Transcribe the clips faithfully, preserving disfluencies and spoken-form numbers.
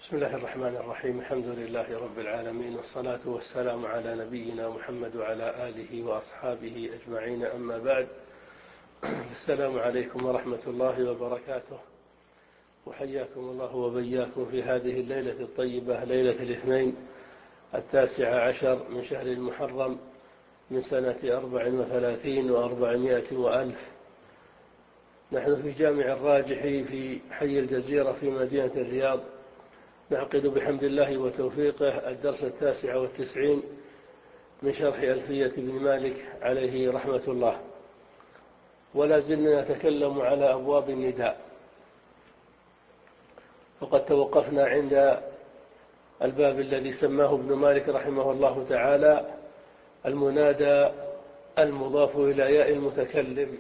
بسم الله الرحمن الرحيم. الحمد لله رب العالمين، والصلاة والسلام على نبينا محمد وعلى آله وأصحابه أجمعين، أما بعد. السلام عليكم ورحمة الله وبركاته، وحياكم الله وبياكم في هذه الليلة الطيبة، ليلة الاثنين التاسع عشر من شهر المحرم من سنة أربع وثلاثين وأربعمائة وألف. نحن في جامع الراجح في حي الجزيرة في مدينة الرياض، نعقد بحمد الله وتوفيقه الدرس التاسع والتسعين من شرح ألفية بن مالك عليه رحمة الله، ولا زلنا نتكلم على أبواب النداء. وقد توقفنا عند الباب الذي سماه ابن مالك رحمه الله تعالى المنادى المضاف إلى ياء المتكلم.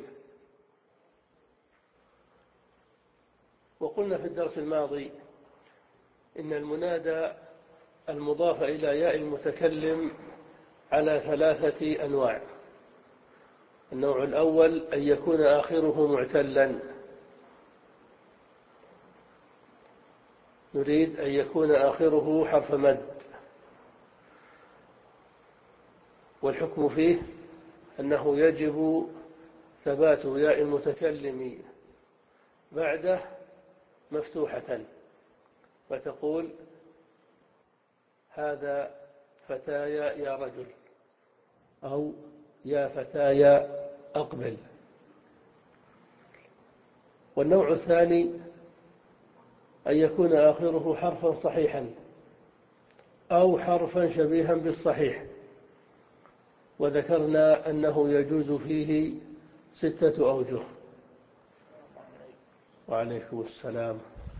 وقلنا في الدرس الماضي إن المنادى المضاف إلى ياء المتكلم على ثلاثة أنواع. النوع الأول أن يكون آخره معتلا، نريد أن يكون آخره حرف مد، والحكم فيه أنه يجب ثبات ياء المتكلم بعده مفتوحة، فتقول هذا فتايا يا رجل، أو يا فتايا أقبل. والنوع الثاني أن يكون آخره حرفا صحيحا أو حرفا شبيها بالصحيح، وذكرنا أنه يجوز فيه ستة أوجه. وعليكم السلام.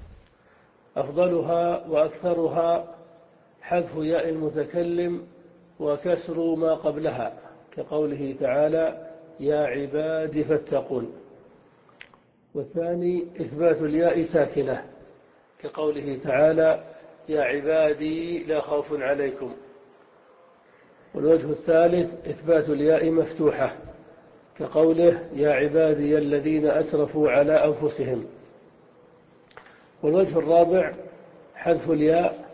أفضلها وأكثرها حذف ياء المتكلم وكسر ما قبلها، كقوله تعالى يا عبادي فاتقون. والثاني إثبات الياء ساكنة، كقوله تعالى يا عبادي لا خوف عليكم. والوجه الثالث إثبات الياء مفتوحة، كقوله يا عبادي الذين أسرفوا على أنفسهم. والوجه الرابع حذف الياء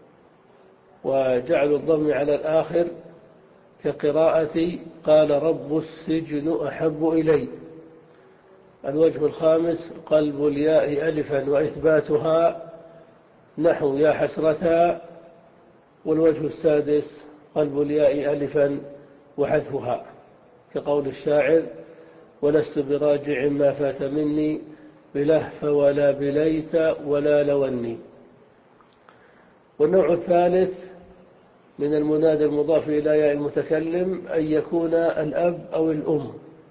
وجعل الضم على الآخر، كقراءة قال رب السجن أحب إلي. الوجه الخامس قلب الياء ألفا وإثباتها، نحو يا حسرة. والوجه السادس قلب الياء ألفا وحذفها، كقول الشاعر ولست براجع ما فات مني بلهف ولا بليت ولا لوني. والنوع الثالث من المنادى المضاف إلى ياء المتكلم أن يكون الأب أو الأم،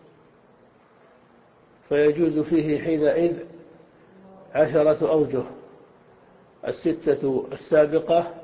فيجوز فيه حينئذ عشرة أوجه: الستة السابقة،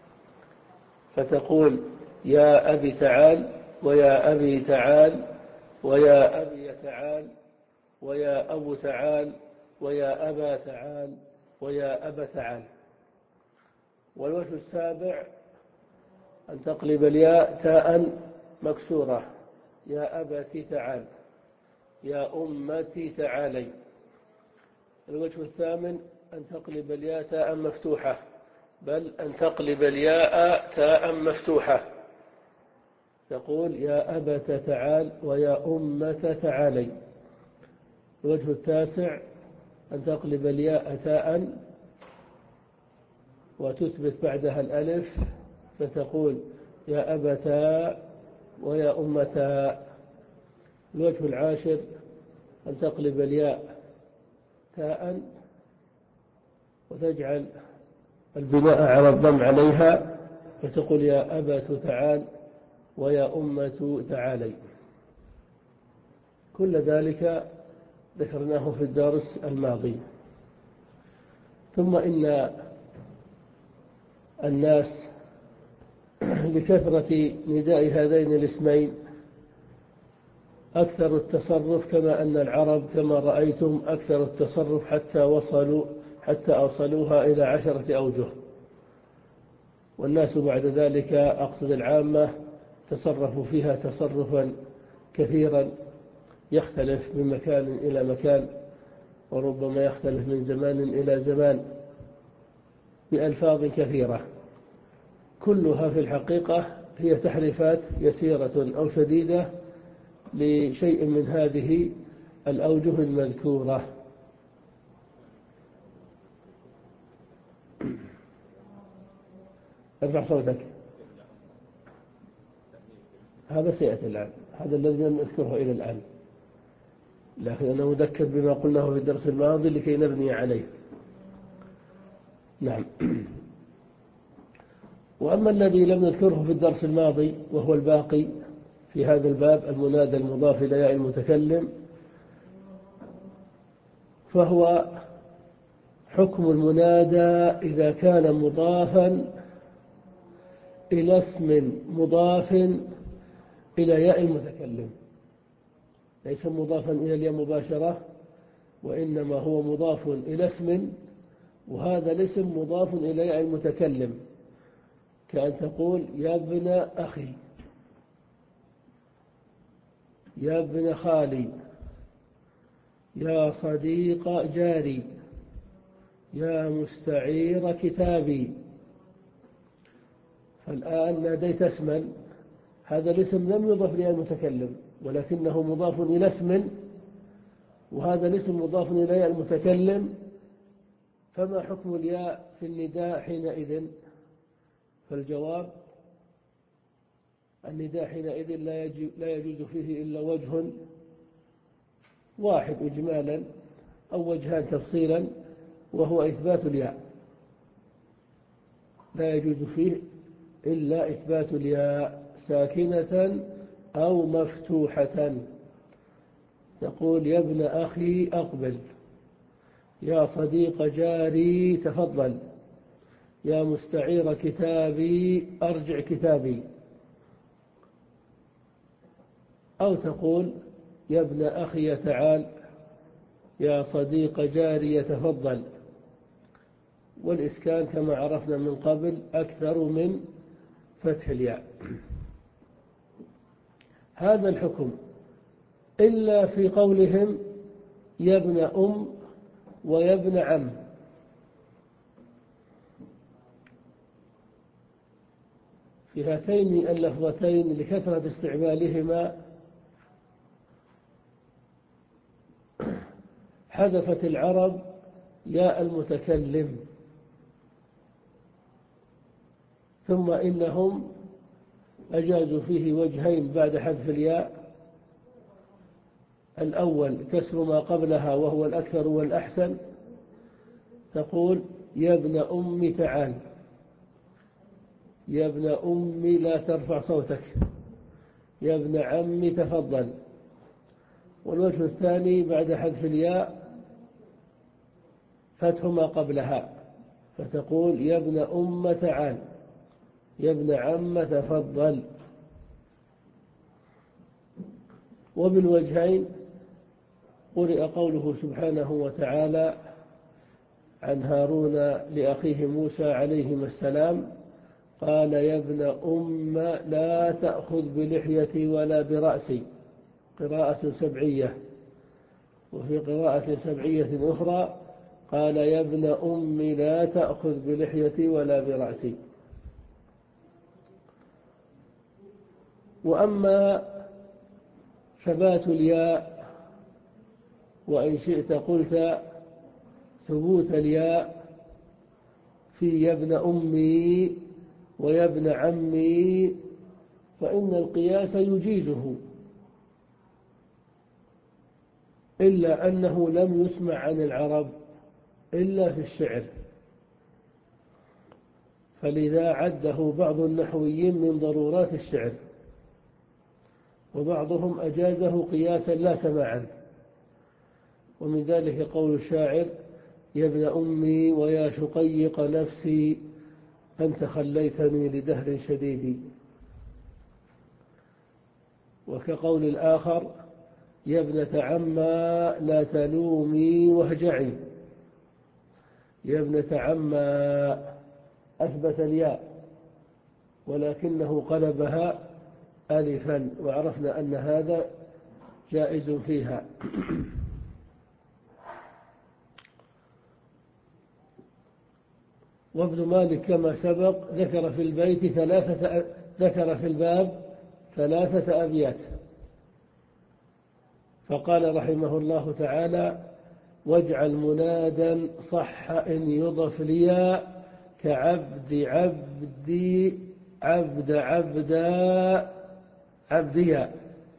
فتقول يا أبي تعال، ويا أبي تعال، ويا أبي تعال، ويا أبو تعال، ويا أبا تعال، ويا أبا تعال. والوجه السابع أن تقلب الياء تاء مكسورة، يا أبتي تعال، يا أمتي تعالي. الوجه الثامن أن تقلب الياء تاء مفتوحة، بل أن تقلب الياء تاء مفتوحة، تقول يا أبت تعال ويا أمة تعالي. الوجه التاسع أن تقلب الياء تاء وتثبت بعدها الألف، فتقول يا أبتا ويا أمتا. الوجه العاشر أن تقلب الياء تاء وتجعل البناء على الضم عليها، فتقول يا أبت تعال ويا أمة تعالي. كل ذلك ذكرناه في الدرس الماضي. ثم إن الناس لكثرة نداء هذين الاسمين أكثر التصرف، كما أن العرب كما رأيتم أكثر التصرف حتى وصلوا حتى أوصلوها إلى عشرة أوجه. والناس بعد ذلك أقصد العامة تصرفوا فيها تصرفا كثيرا، يختلف من مكان إلى مكان، وربما يختلف من زمان إلى زمان. بألفاظ كثيرة، كلها في الحقيقة هي تحريفات يسيرة أو شديدة لشيء من هذه الأوجه المذكورة. ارفع صوتك. هذا سيأتي الآن، هذا الذي لم نذكره إلى الآن، لكن أنا مذكر بما قلناه في الدرس الماضي لكي نبني عليه. نعم. وأما الذي لم نذكره في الدرس الماضي وهو الباقي في هذا الباب، المنادى المضاف إلى ياء المتكلم، فهو حكم المنادى إذا كان مضافا إلى اسم مضاف إلى ياء المتكلم، ليس مضافا إلى الياء مباشرة، وإنما هو مضاف إلى اسم، وهذا الاسم مضاف إلى ياء المتكلم، كأن تقول يا ابن أخي، يا ابن خالي، يا صديق جاري، يا مستعير كتابي. فالآن ناديت اسما، هذا الاسم لم يضف لي المتكلم ولكنه مضاف إلى اسم، وهذا الاسم مضاف إلى المتكلم، فما حكم الياء في النداء حينئذ؟ فالجواب: النداء حينئذ لا يجوز فيه إلا وجه واحد إجمالا أو وجهان تفصيلا، وهو إثبات الياء. لا يجوز فيه إلا إثبات الياء ساكنة أو مفتوحة. تقول يا ابن أخي أقبل، يا صديق جاري تفضل، يا مستعير كتابي أرجع كتابي. أو تقول يا ابن أخي تعال، يا صديق جاري تفضل. والإسكان كما عرفنا من قبل أكثر من فتح الياء. هذا الحكم إلا في قولهم يا ابن أم ويا ابن عم. في هاتين اللفظتين لكثرة استعمالهما حذفت العرب ياء المتكلم، ثم إنهم أجازوا فيه وجهين بعد حذف الياء: الأول كسر ما قبلها وهو الأكثر والأحسن، تقول يا ابن أم تعال، يا ابن أم لا ترفع صوتك، يا ابن عم تفضل. والوجه الثاني بعد حذف الياء فتح ما قبلها، فتقول يا ابن أم تعال، يا ابن عم تفضل. وبالوجهين قرئ قوله سبحانه وتعالى عن هارون لأخيه موسى عليهما السلام: قال يا ابن أم لا تأخذ بلحيتي ولا برأسي، قراءة سبعية. وفي قراءة سبعية أخرى قال يا ابن أم لا تأخذ بلحيتي ولا برأسي. وأما ثبات الياء، وإن شئت قلت ثبوت الياء في يا ابن أمي ويا ابن عمي، فإن القياس يجيزه، إلا أنه لم يسمع عن العرب إلا في الشعر، فلذا عده بعض النحويين من ضرورات الشعر، وبعضهم أجازه قياسا لا سماعا. ومن ذلك قول الشاعر: يا ابن أمي ويا شقيق نفسي أنت خليتني لدهر شديد. وكقول الآخر: يا ابنة عما لا تلومي واهجعي. يا ابنة عما أثبت الياء ولكنه قلبها ألفا، وعرفنا أن هذا جائز فيها. وابن مالك كما سبق ذكر في البيت ثلاثة ذكر في الباب ثلاثة أبيات، فقال رحمه الله تعالى: واجعل منادا صح إن يضف ليا كعبد عبدي عبد عبدا عبديا.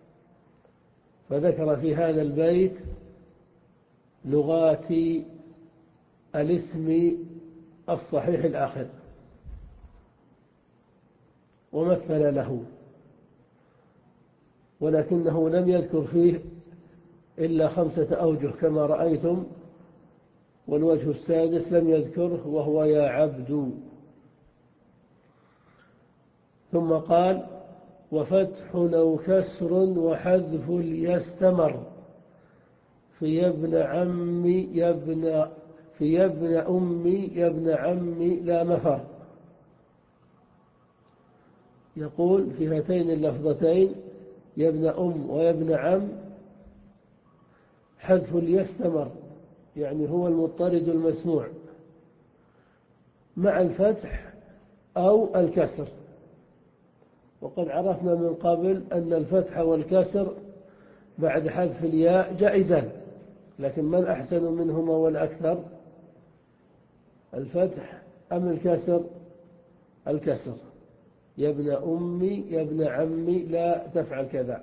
فذكر في هذا البيت لغات الاسم الصحيح الآخر ومثل له، ولكنه لم يذكر فيه إلا خمسة أوجه كما رأيتم، والوجه السادس لم يذكره وهو يا عبد. ثم قال: وفتح أو كسر وحذف ليستمر في يا ابن عمي يا ابن في يا ابن أمي يا ابن عمي لا مفر. يقول في هاتين اللفظتين يا ابن أم ويا ابن عم حذف ليستمر، يعني هو المضطرد المسموع مع الفتح أو الكسر. وقد عرفنا من قبل أن الفتح والكسر بعد حذف الياء جائزان، لكن من أحسن منهما والأكثر، الفتح أم الكسر؟ الكسر. يا ابن أمي يا ابن عمي لا تفعل كذا.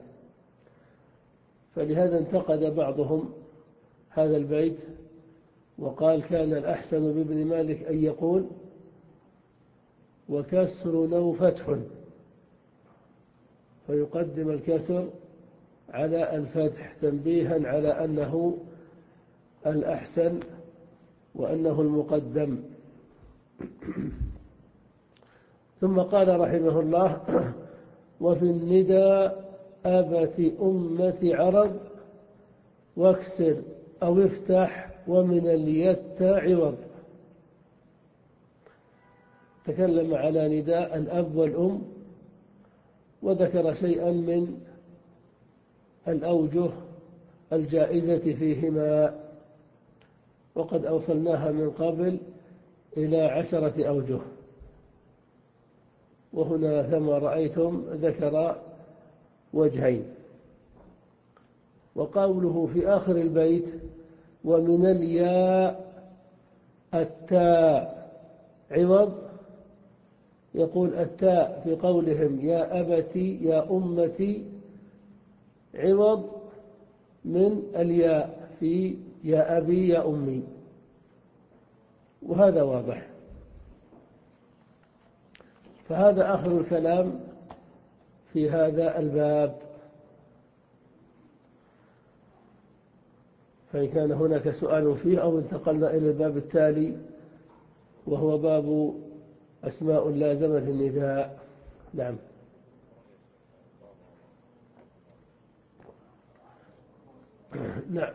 فلهذا انتقد بعضهم هذا البيت وقال: كان الأحسن بابن مالك أن يقول وكسر أو فتح، فيقدم الكسر على الفتح تنبيها على أنه الأحسن وأنه المقدم. ثم قال رحمه الله: وفي الندى أبت أمة عرض واكسر أو افتح ومن اليت عوض. تكلم على نداء الأب والأم وذكر شيئا من الأوجه الجائزة فيهما، وقد أوصلناها من قبل إلى عشرة أوجه، وهنا كما رأيتم ذكر وجهين. وقوله في آخر البيت: ومن الياء التاء عوض، يقول التاء في قولهم يا أبتي يا أمتي عوض من الياء في يا أبي يا أمي، وهذا واضح. فهذا آخر الكلام في هذا الباب. فإن كان هناك سؤال فيه أو انتقلنا إلى الباب التالي وهو باب أسماء لازمة النداء. نعم. نعم.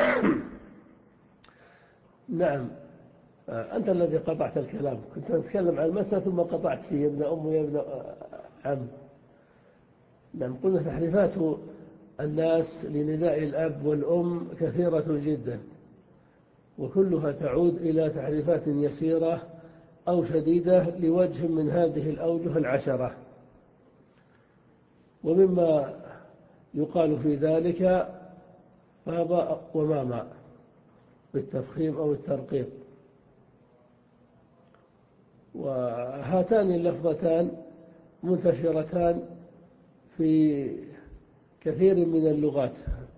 نعم. أنت الذي قطعت الكلام، كنت أتكلم عن المسألة ثم قطعت فيه يا ابن أم ويا ابن عم. نعم. قلنا تحريفات الناس لنداء الأب والأم كثيرة جدا، وكلها تعود إلى تحريفات يسيرة أو شديدة لوجه من هذه الأوجه العشرة. ومما يقال في ذلك بابا وماما بالتفخيم أو الترقيق. وهاتان اللفظتان منتشرتان في كثير من اللغات،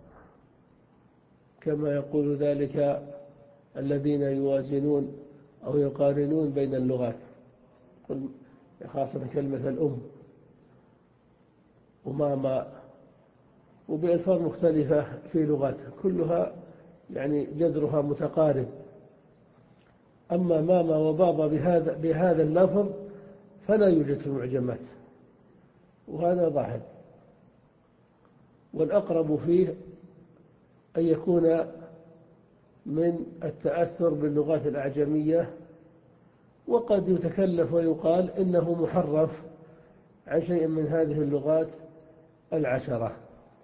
كما يقول ذلك الذين يوازنون أو يقارنون بين اللغات، خاصة كلمة الأم وماما، وبألفاظ مختلفة في لغات كلها يعني جذرها متقارب. أما ماما وبابا بهذا بهذا اللفظ فلا يوجد في المعجمات، وهذا ظاهر. والأقرب فيه أن يكون من التأثر باللغات الأعجمية، وقد يتكلف ويقال إنه محرف عن شيء من هذه اللغات العشرة،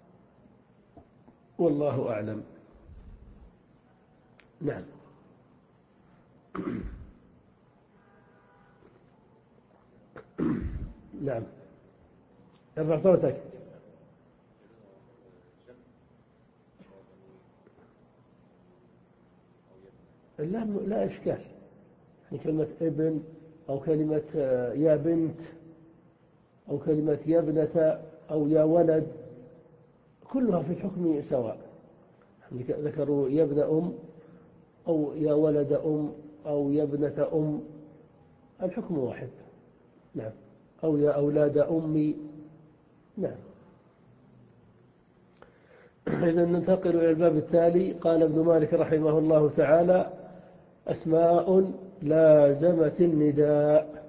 والله أعلم. نعم. نعم. ارفع صوتك. لا لا إشكال، يعني كلمة ابن أو كلمة يا بنت أو كلمة يا ابنة أو يا ولد كلها في الحكم سواء. ذكروا يا ابن أم أو يا ولد أم أو يا ابنة أم، الحكم واحد. نعم. أو يا أولاد أمي. نعم. إذا ننتقل إلى الباب التالي. قال ابن مالك رحمه الله تعالى: أسماء لازمت النداء.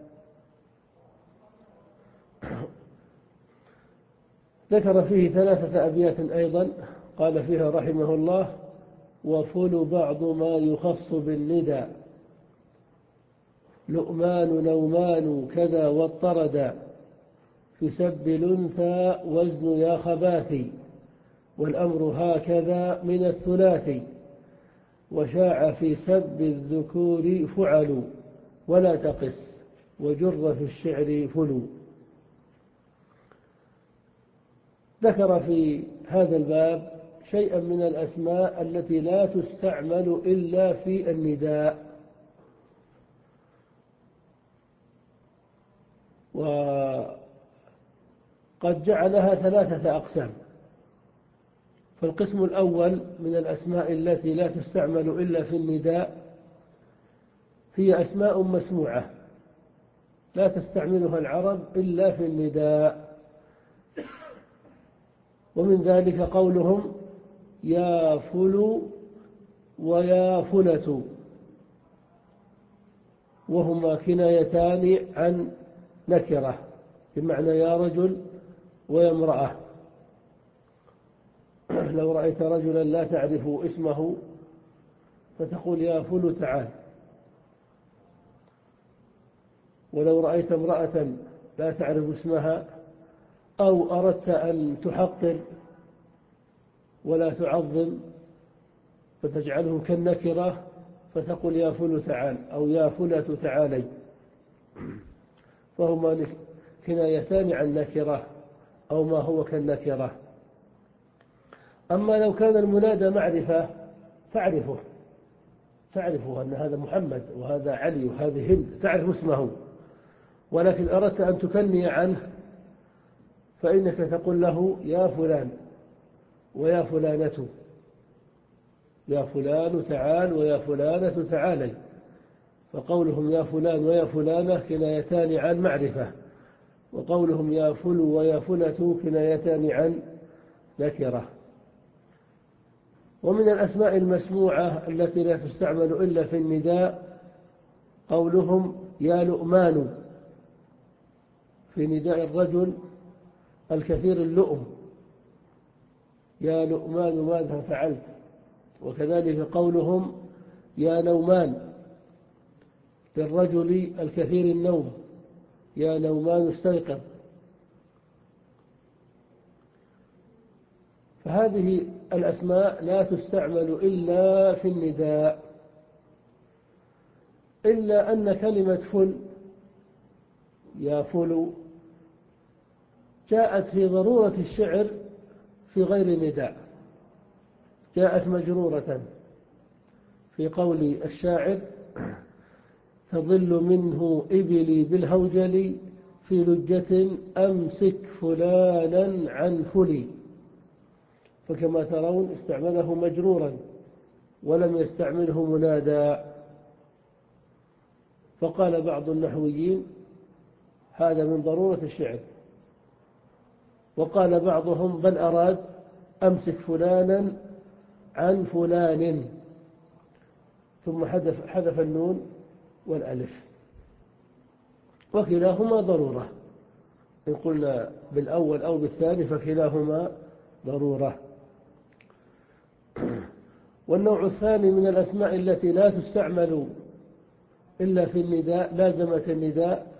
ذكر فيه ثلاثة أبيات أيضا، قال فيها رحمه الله: وفل بعض ما يخص بالنداء، لؤمان نومان كذا واضطردا، في سب الأنثى وزن يا خباثي، والأمر هكذا من الثلاثي، وشاع في سب الذكور فعلوا، ولا تقس وجر في الشعر فلو. ذكر في هذا الباب شيئا من الأسماء التي لا تستعمل إلا في النداء، وقد جعلها ثلاثة أقسام. فالقسم الأول من الأسماء التي لا تستعمل إلا في النداء هي أسماء مسموعة لا تستعملها العرب إلا في النداء، ومن ذلك قولهم يا فل ويا فلة، وهما كنايتان عن نكرة بمعنى يا رجل ويا امرأة. لو رأيت رجلا لا تعرف اسمه فتقول يا فل تعال، ولو رأيت امرأة لا تعرف اسمها أو أردت أن تحقر ولا تعظم فتجعله كالنكرة فتقول يا فل تعال أو يا فلة تعالي، فهما كنايتان عن نكرة أو ما هو كالنكرة. أما لو كان المنادى معرفة تعرفه تعرفه أن هذا محمد وهذا علي وهذه هند، تعرف اسمه، ولكن أردت أن تكني عنه فإنك تقول له يا فلان ويا فلانة، يا فلان تعال ويا فلانة تعالي. فقولهم يا فلان ويا فلانة كنايتان عن معرفة، وقولهم يا فل ويا فلة كنايتان عن نكرة. ومن الأسماء المسموعة التي لا تستعمل إلا في النداء قولهم يا لؤمان في نداء الرجل الكثير اللؤم، يا لؤمان ماذا فعلت. وكذلك قولهم يا نومان للرجل الكثير النوم، يا نومان استيقظ. فهذه الأسماء لا تستعمل إلا في النداء، إلا أن كلمة فل يا فل جاءت في ضرورة الشعر في غير نداء، جاءت مجرورة في قول الشاعر تظل منه إبلي بالهوجل في لجة أمسك فلانا عن فلي، فكما ترون استعمله مجرورا ولم يستعمله منادى. فقال بعض النحويين هذا من ضرورة الشعر، وقال بعضهم بل أراد أمسك فلانا عن فلان، ثم حذف, حذف النون والألف، وكلاهما ضرورة. إن قلنا بالأول أو بالثاني فكلاهما ضرورة. والنوع الثاني من الأسماء التي لا تستعمل إلا في النداء لازمة النداء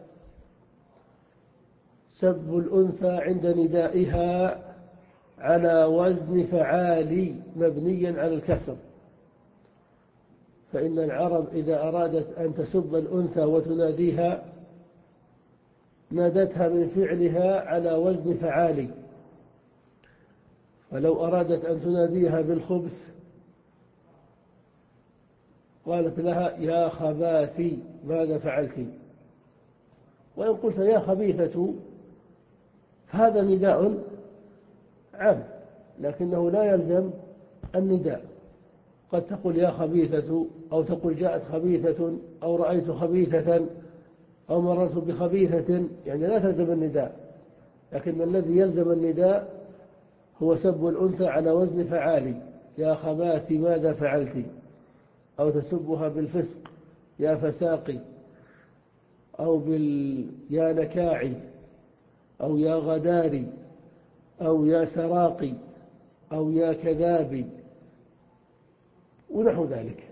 سب الأنثى عند ندائها على وزن فعالي مبنيا على الكسر. فإن العرب إذا أرادت أن تسب الأنثى وتناديها نادتها من فعلها على وزن فعالي. فلو أرادت أن تناديها بالخبث قالت لها يا خباثي ماذا فعلت. وإن قلت يا خبيثة هذا نداء عام، لكنه لا يلزم النداء. قد تقول يا خبيثة، أو تقول جاءت خبيثة، أو رأيت خبيثة، أو مررت بخبيثة، يعني لا تلزم النداء. لكن الذي يلزم النداء هو سب الأنثى على وزن فعالي، يا خباثي ماذا فعلت، أو تسبها بالفسق يا فساقي، أو بال يا نكاعي، أو يا غداري، أو يا سراقي، أو يا كذابي، ونحو ذلك.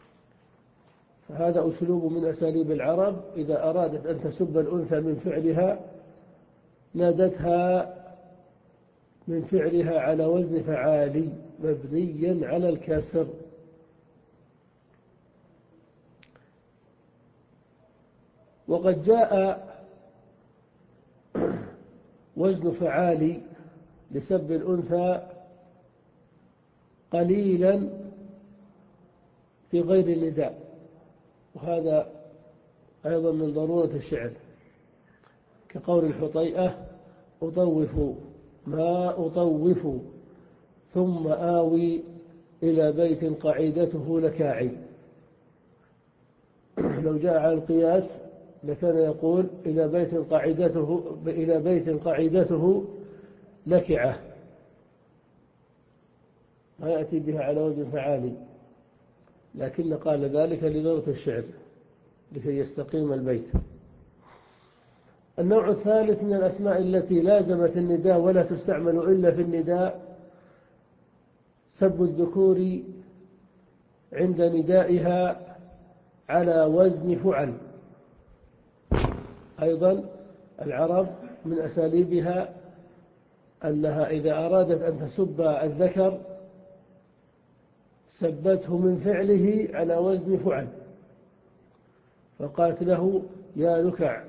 فهذا أسلوب من أساليب العرب إذا أرادت أن تسب الأنثى من فعلها نادتها من فعلها على وزن فعالي مبنيا على الكسر. وقد جاء وزن فعالي لسب الأنثى قليلا في غير النداء، وهذا أيضا من ضرورة الشعر، كقول الحطيئة أطوف ما أطوف ثم آوي إلى بيت قعيدته لكاعي. لو جاء على القياس لكان يقول إلى بيت قعيدته إلى بيت قعيدته لكعة، ما يأتي بها على وزن فعالي، لكن قال ذلك لضرورة الشعر لكي يستقيم البيت. النوع الثالث من الأسماء التي لازمت النداء ولا تستعمل إلا في النداء سب الذكور عند ندائها على وزن فعل. أيضا العرب من أساليبها أنها إذا أرادت أن تسب الذكر سبته من فعله على وزن فعل، فقالت له يا لكع،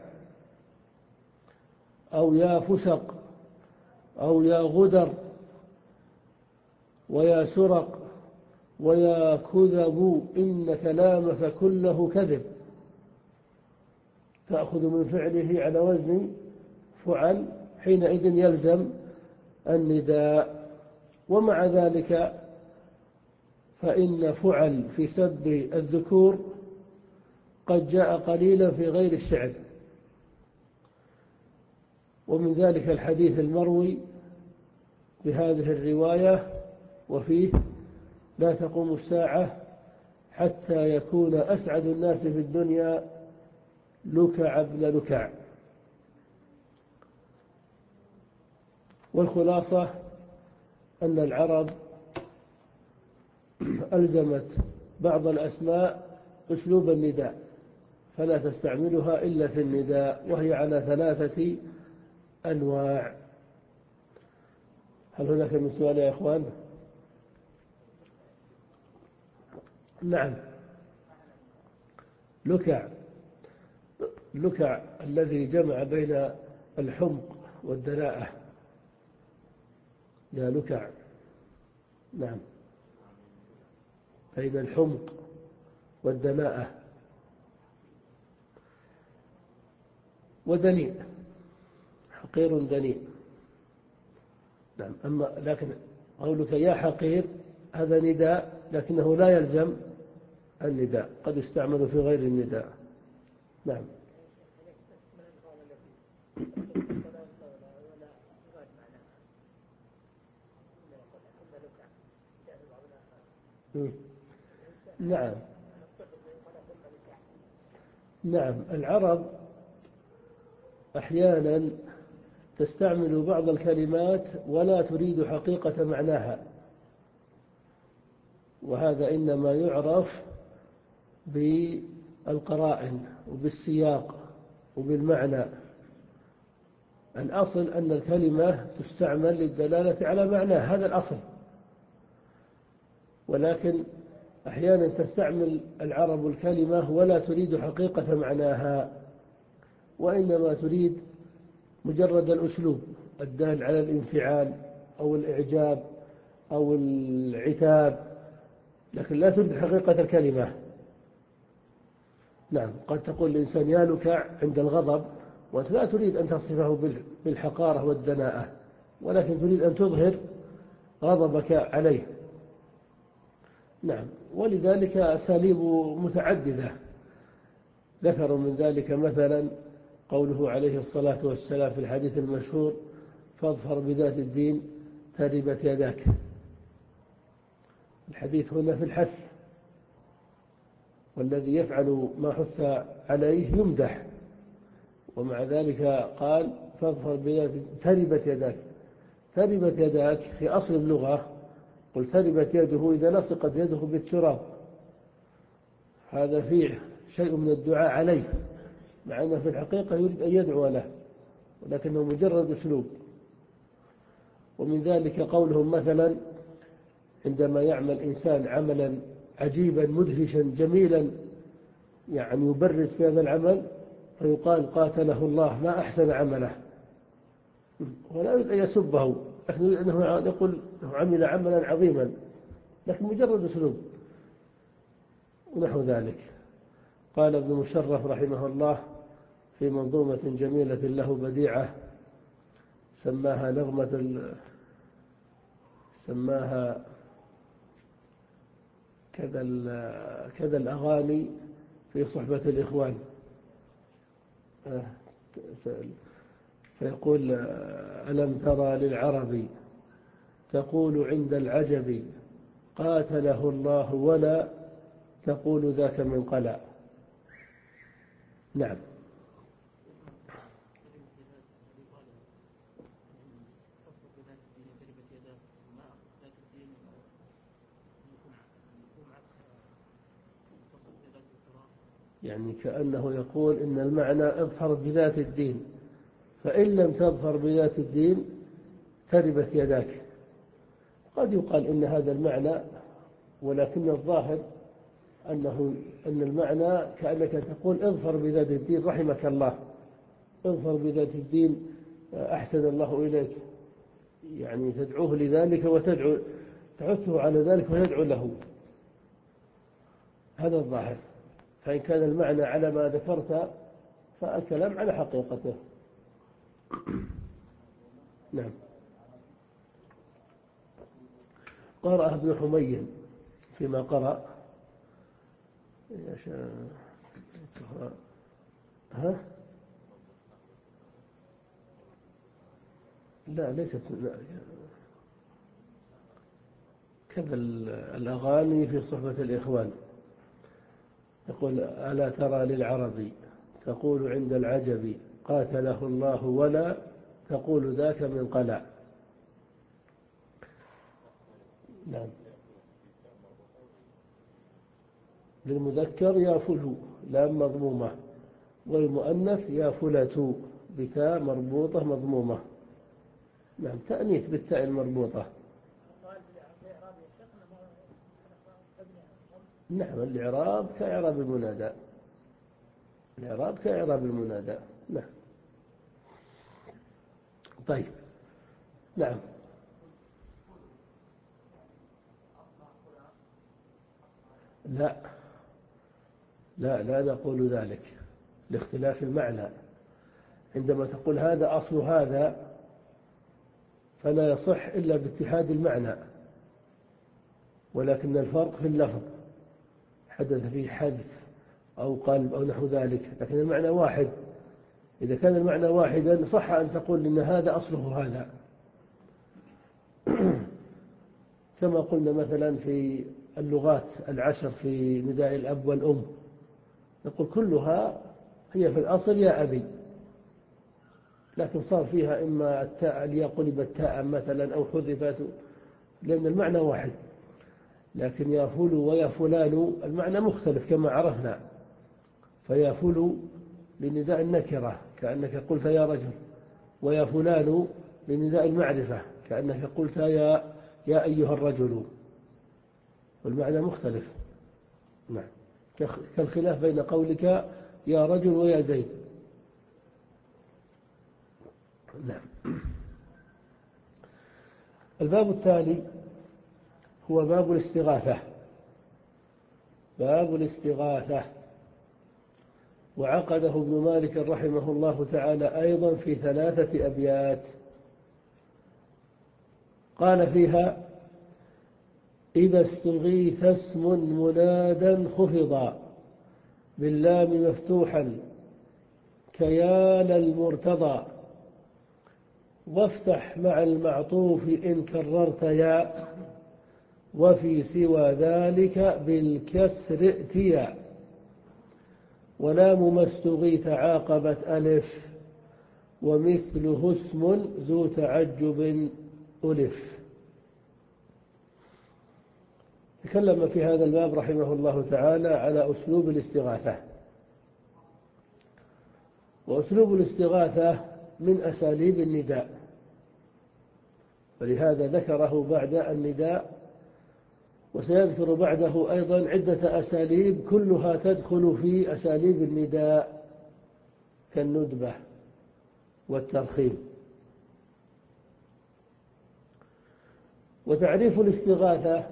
أو يا فسق، أو يا غدر، ويا سرق، ويا كذب، إن كلامك كله كذب. تأخذ من فعله على وزن فعل، حينئذ يلزم النداء. ومع ذلك فإن فعل في سب الذكور قد جاء قليلا في غير الشعر، ومن ذلك الحديث المروي بهذه الرواية وفيه لا تقوم الساعة حتى يكون أسعد الناس في الدنيا لكع بن لكع. والخلاصة أن العرب ألزمت بعض الأسماء أسلوب النداء فلا تستعملها إلا في النداء، وهي على ثلاثة أنواع. هل هناك من سؤال يا إخوان؟ نعم. لكع، لكع الذي جمع بين الحمق والدناءة، يا لكع. نعم، بين الحمق والدناءة. ودنيء، حقير دنيء. نعم. أما لكن قولك يا حقير هذا نداء، لكنه لا يلزم النداء، قد يستعمل في غير النداء. نعم. نعم. نعم. العرب أحيانا تستعمل بعض الكلمات ولا تريد حقيقة معناها، وهذا إنما يعرف بالقرائن وبالسياق وبالمعنى. الأصل أن الكلمة تستعمل للدلالة على معناه، هذا الأصل. ولكن أحيانا تستعمل العرب الكلمة ولا تريد حقيقة معناها، وإنما تريد مجرد الأسلوب الدال على الانفعال أو الإعجاب أو العتاب، لكن لا تريد حقيقة الكلمة. نعم، قد تقول الإنسان يا لك عند الغضب، وأنت لا تريد أن تصفه بالحقارة والدناءة، ولكن تريد أن تظهر غضبك عليه. نعم، ولذلك أساليب متعددة. ذكروا من ذلك مثلا قوله عليه الصلاة والسلام في الحديث المشهور: فاظفر بذات الدين تربت يداك. الحديث هنا في الحث، والذي يفعل ما حث عليه يمدح، ومع ذلك قال فاظفر بذات تربت يداك. تربت يداك في أصل اللغة قل تربت يده إذا لصقت يده بالتراب، هذا فيه شيء من الدعاء عليه، مع أنه في الحقيقة يريد أن يدعو له، ولكنه مجرد أسلوب. ومن ذلك قولهم مثلا عندما يعمل إنسان عملا عجيبا مدهشا جميلا، يعني يبرز في هذا العمل، فيقال قاتله الله ما أحسن عمله، ولا يريد أن يسبه، لكن يريد أنه يقول أنه عمل عملا عظيما، لكن مجرد أسلوب ونحو ذلك. قال ابن مشرف رحمه الله في منظومة جميلة له بديعة سماها نغمة ال... سماها كذا ال... كذا الأغاني في صحبة الإخوان. فيقول: ألم ترى للعرب تقول عند العجب قاتله الله ولا تقول ذاك من قلع. نعم. يعني كأنه يقول إن المعنى اظفر بذات الدين، فإن لم تظفر بذات الدين تربت يداك. قد يقال إن هذا المعنى، ولكن الظاهر أنه أن المعنى كأنك تقول اظفر بذات الدين رحمك الله، اظفر بذات الدين أحسن الله إليك، يعني تدعوه لذلك وتدعو تحثه على ذلك وتدعو له. هذا الظاهر. فإن كان المعنى على ما ذكرت فالكلام على حقيقته. نعم. قرأ ابن حميد فيما قرأ ها لا ليست لا. كذا الأغاني في صحبة الإخوان. يقول: ألا ترى للعرب تقول عند العجب قاتله الله ولا تقول ذاك من قلع. نعم. للمذكر يافل لام مضمومة، والمؤنث يافلة بتاء مربوطة مضمومة. نعم، تأنيث بالتاء المربوطة. نعم، الإعراب كإعراب المنادى، الإعراب كإعراب المنادى. نعم. طيب. نعم. لا لا لا نقول ذلك لاختلاف المعنى. عندما تقول هذا أصل هذا فلا يصح إلا باتحاد المعنى، ولكن الفرق في اللفظ، حدث فيه حذف أو قلب أو نحو ذلك، لكن المعنى واحد. إذا كان المعنى واحدا صح أن تقول إن هذا أصله هذا. كما قلنا مثلا في اللغات العشر في نداء الأب والأم، نقول كلها هي في الأصل يا أبي، لكن صار فيها إما التاء الياء قلبت تاء مثلا أو حذفت، لأن المعنى واحد. لكن يا فل ويا فلان المعنى مختلف كما عرفنا. فيا فل لنداء النكرة كأنك قلت يا رجل، ويا فلان لنداء المعرفة كأنك قلت يا يا أيها الرجل، والمعنى مختلف. نعم، كالخلاف بين قولك يا رجل ويا زيد. نعم. الباب التالي هو باب الاستغاثة. باب الاستغاثة، وعقده ابن مالك رحمه الله تعالى أيضا في ثلاثة أبيات. قال فيها: إذا استغيث اسم منادا خفضا باللام مفتوحا كيال المرتضى، وافتح مع المعطوف إن كررت يا، وفي سوى ذلك بالكسر ائتيا، ولام ما استغيث عاقبت ألف، ومثله اسم ذو تعجب ألف. تكلم في هذا الباب رحمه الله تعالى على أسلوب الاستغاثة. وأسلوب الاستغاثة من أساليب النداء، فلهذا ذكره بعد النداء، وسيذكر بعده أيضا عدة أساليب كلها تدخل في أساليب النداء كالندبة والترخيم. وتعريف الاستغاثة،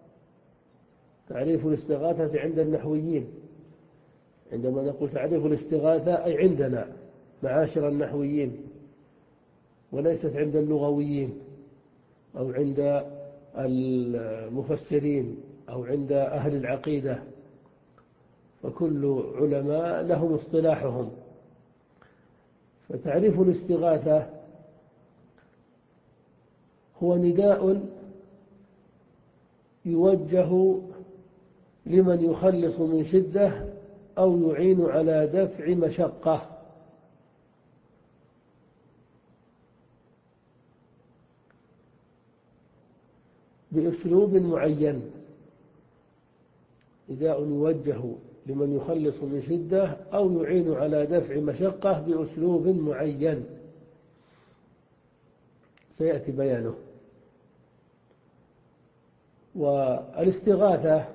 تعريف الاستغاثة عند النحويين، عندما نقول تعريف الاستغاثة أي عندنا معاشر النحويين، وليست عند اللغويين أو عند المفسرين أو عند أهل العقيدة، فكل علماء لهم اصطلاحهم. فتعريف الاستغاثة هو نداء يوجه لمن يخلص من شدة أو يعين على دفع مشقة، بأسلوب معين. نداء يوجه لمن يخلص من شدة أو يعين على دفع مشقة بأسلوب معين سيأتي بيانه. والاستغاثة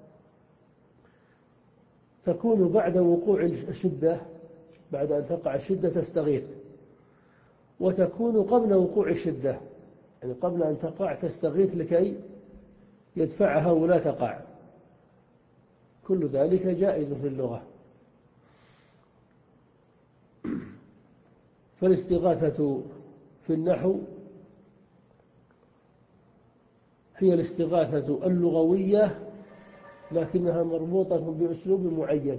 تكون بعد وقوع الشدة، بعد أن تقع الشدة تستغيث، وتكون قبل وقوع الشدة، يعني قبل أن تقع تستغيث لكي يدفعها ولا تقع. كل ذلك جائز في اللغة. فالاستغاثة في النحو هي الاستغاثة اللغوية، لكنها مربوطة بأسلوب معين.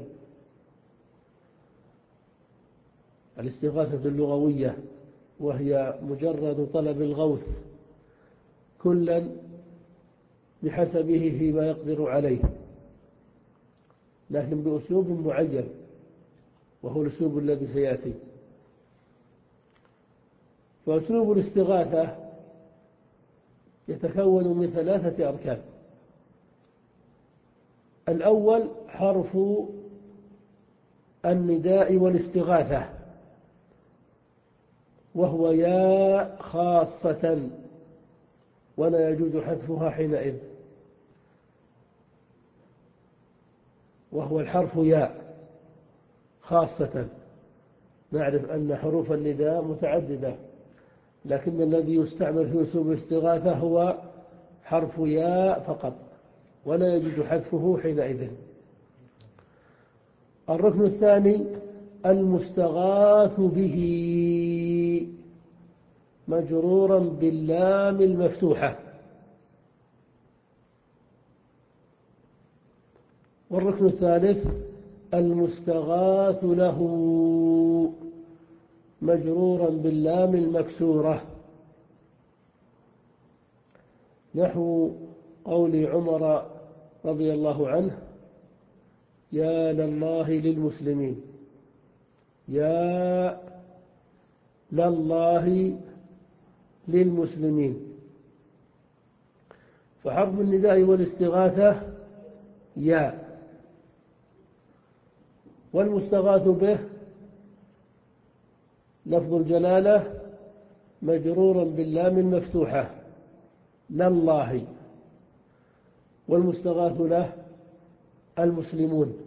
الاستغاثة اللغوية وهي مجرد طلب الغوث كلا بحسبه فيما يقدر عليه، لكن بأسلوب معين، وهو الأسلوب الذي سيأتي. فأسلوب الاستغاثة يتكون من ثلاثة أركان. الأول حرف النداء والاستغاثة، وهو يا خاصة، ولا يجوز حذفها حينئذ، وهو الحرف يا خاصة. نعرف أن حروف النداء متعددة، لكن الذي يستعمل في أسلوب الاستغاثة هو حرف يا فقط، ولا يجوز حذفه حينئذ. الركن الثاني المستغاث به، مجرورا باللام المفتوحة. والركن الثالث المستغاث له، مجرورا باللام المكسورة، نحو قول عمر رضي الله عنه: يا لله للمسلمين، يا لله للمسلمين. فحرف النداء والاستغاثة يا، والمستغاث به لفظ الجلالة مجرورا باللام المفتوحة لله، والمستغاث له المسلمون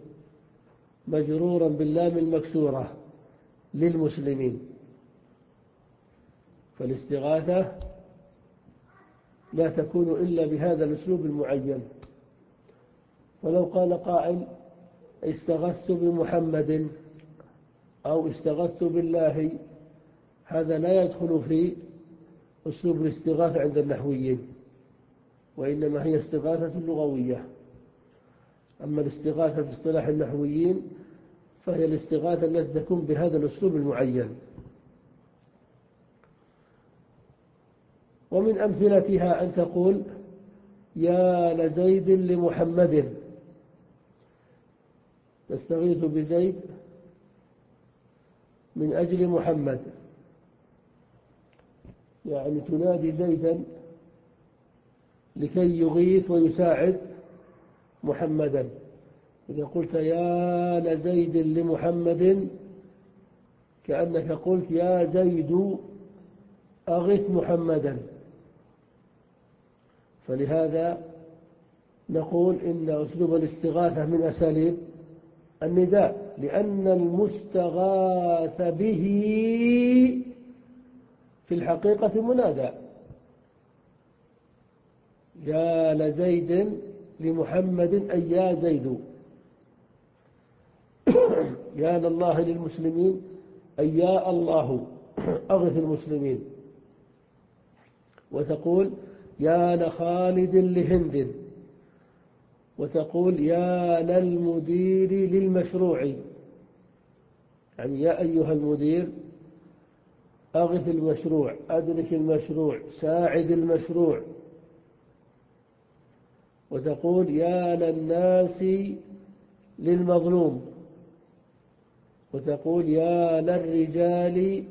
مجرورا باللام المكسورة للمسلمين. فالاستغاثة لا تكون إلا بهذا الأسلوب المعين. ولو قال قائل استغثت بمحمد أو استغثت بالله، هذا لا يدخل في أسلوب الاستغاثة عند النحويين، وإنما هي استغاثة لغوية. أما الاستغاثة في اصطلاح النحويين فهي الاستغاثة التي تكون بهذا الأسلوب المعين. ومن أمثلتها أن تقول يا لزيد لمحمد، تستغيث بزيد من أجل محمد، يعني تنادي زيدا لكي يغيث ويساعد محمدا. إذا قلت يا لزيد لمحمد كأنك قلت يا زيد أغث محمدا. فلهذا نقول إن أسلوب الاستغاثة من أساليب النداء، لأن المستغاث به في الحقيقة منادى. يا لزيد لمحمد أي يا زيد، يا لله للمسلمين أي يا الله أغث المسلمين. وتقول يا لخالد لهند، وتقول يا للمدير للمشروع، يعني يا أيها المدير أغث المشروع، أدرك المشروع، ساعد المشروع. وتقول يا للناس للمظلوم، وتقول يا للرجال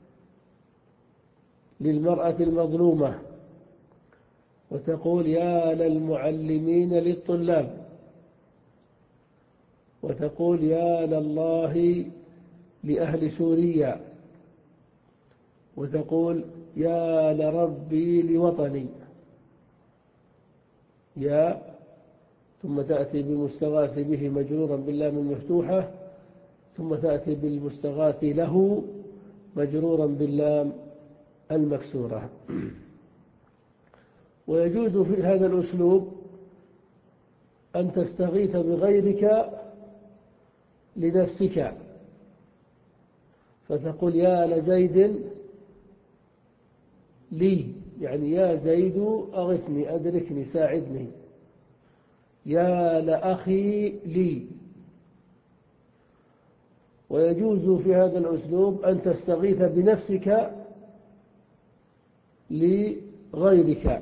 للمرأة المظلومة، وتقول يا للمعلمين للطلاب، وتقول يا لله لأهل سوريا، وتقول يا لربي لوطني. يا ثم تأتي بالمستغاث به مجرورا باللام المفتوحة، ثم تأتي بالمستغاث له مجرورا باللام المكسورة. ويجوز في هذا الأسلوب أن تستغيث بغيرك لنفسك، فتقول يا لزيد لي، يعني يا زيد أغثني، أدركني، ساعدني. يا لأخي لي. ويجوز في هذا الأسلوب أن تستغيث بنفسك لغيرك،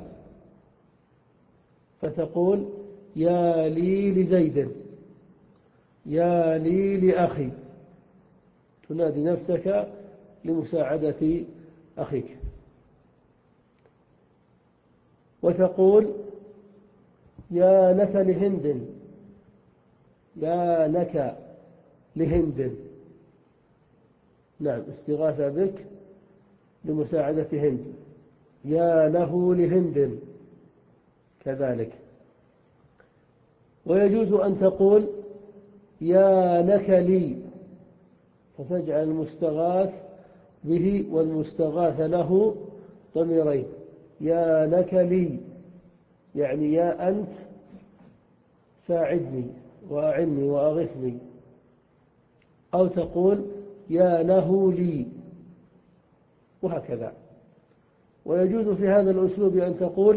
فتقول يا لي لزيد، يا لي لأخي، تنادي نفسك لمساعدة أخيك. وتقول يا لك لهند، يا لك لهند، نعم استغاثة بك لمساعدة هند. يا له لهند كذلك. ويجوز أن تقول يا لك لي، فتجعل المستغاث به والمستغاث له ضميرين. يا لك لي يعني يا أنت ساعدني وأعني وأغثني. أو تقول يا له لي، وهكذا. ويجوز في هذا الأسلوب أن تقول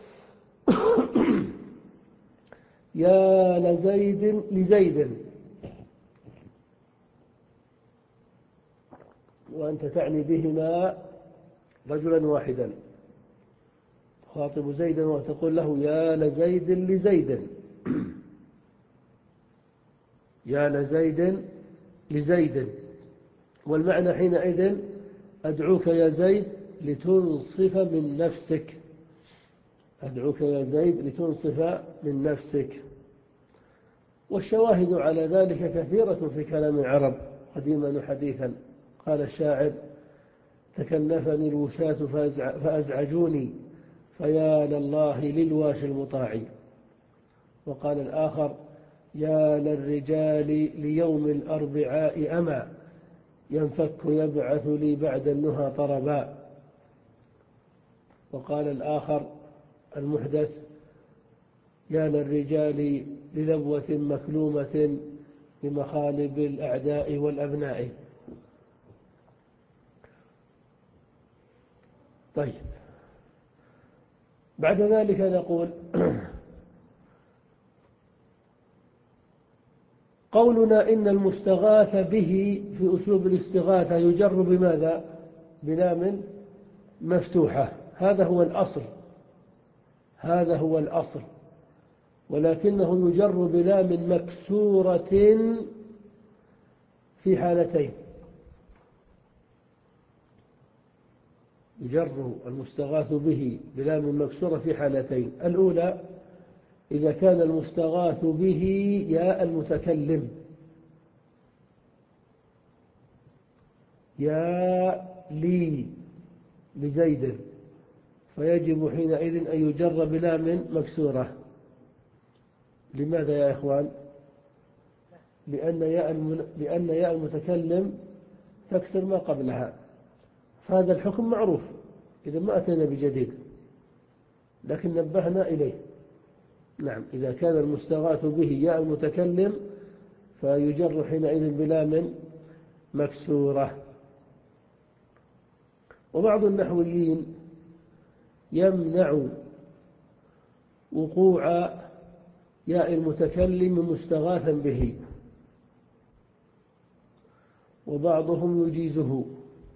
يا لزيد لزيد، وأنت تعني بهما رجلا واحدا، تخاطب زيدا وتقول له يا لزيد لزيد، يا لزيد لزيد. والمعنى حينئذ أدعوك يا زيد لتنصف من نفسك، أدعوك يا زيد لتنصف من نفسك. والشواهد على ذلك كثيرة في كلام العرب قديما وحديثا. قال الشاعر تكنفني الوشاة فأزعجوني، فيا لله للواش المطاع. وقال الآخر يا للرجال ليوم الأربعاء أما، ينفك يبعث لي بعد النهى طربا. وقال الآخر المحدث: يا للرجال للبوة مكلومة بمخالب الأعداء والأبناء. طيب، بعد ذلك نقول: قولنا إن المستغاث به في أسلوب الاستغاثة يجر بماذا؟ بلام مفتوحة. هذا هو الأصل، هذا هو الأصل، ولكنه يجر بلام مكسورة في حالتين. يجر المستغاث به بلام مكسورة في حالتين: الأولى إذا كان المستغاث به يا المتكلم، يا لي لزيد، فيجب حينئذ أن يجر بلام مكسورة. لماذا يا إخوان؟ لأن ياء لأن ياء المتكلم تكسر ما قبلها، فهذا الحكم معروف، إذا ما أتينا بجديد، لكن نبهنا إليه. نعم، إذا كان المستغاث به ياء المتكلم فيجر حينئذ بلام مكسورة. وبعض النحويين يمنع وقوع ياء المتكلم مستغاثا به، وبعضهم يجيزه.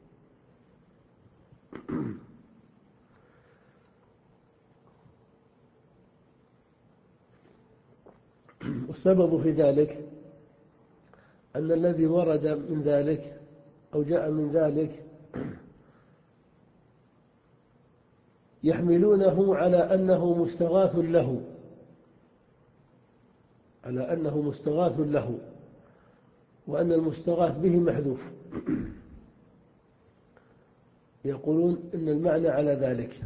والسبب في ذلك أن الذي ورد من ذلك أو جاء من ذلك يحملونه على أنه مستغاث له، على أنه مستغاث له، وأن المستغاث به محذوف. يقولون إن المعنى على ذلك،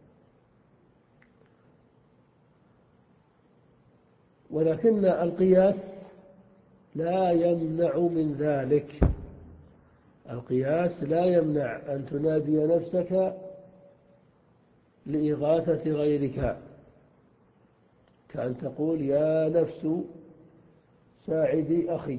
ولكن القياس لا يمنع من ذلك. القياس لا يمنع أن تنادي نفسك لإغاثة غيرك، كأن تقول: يا نفس ساعدي أخي.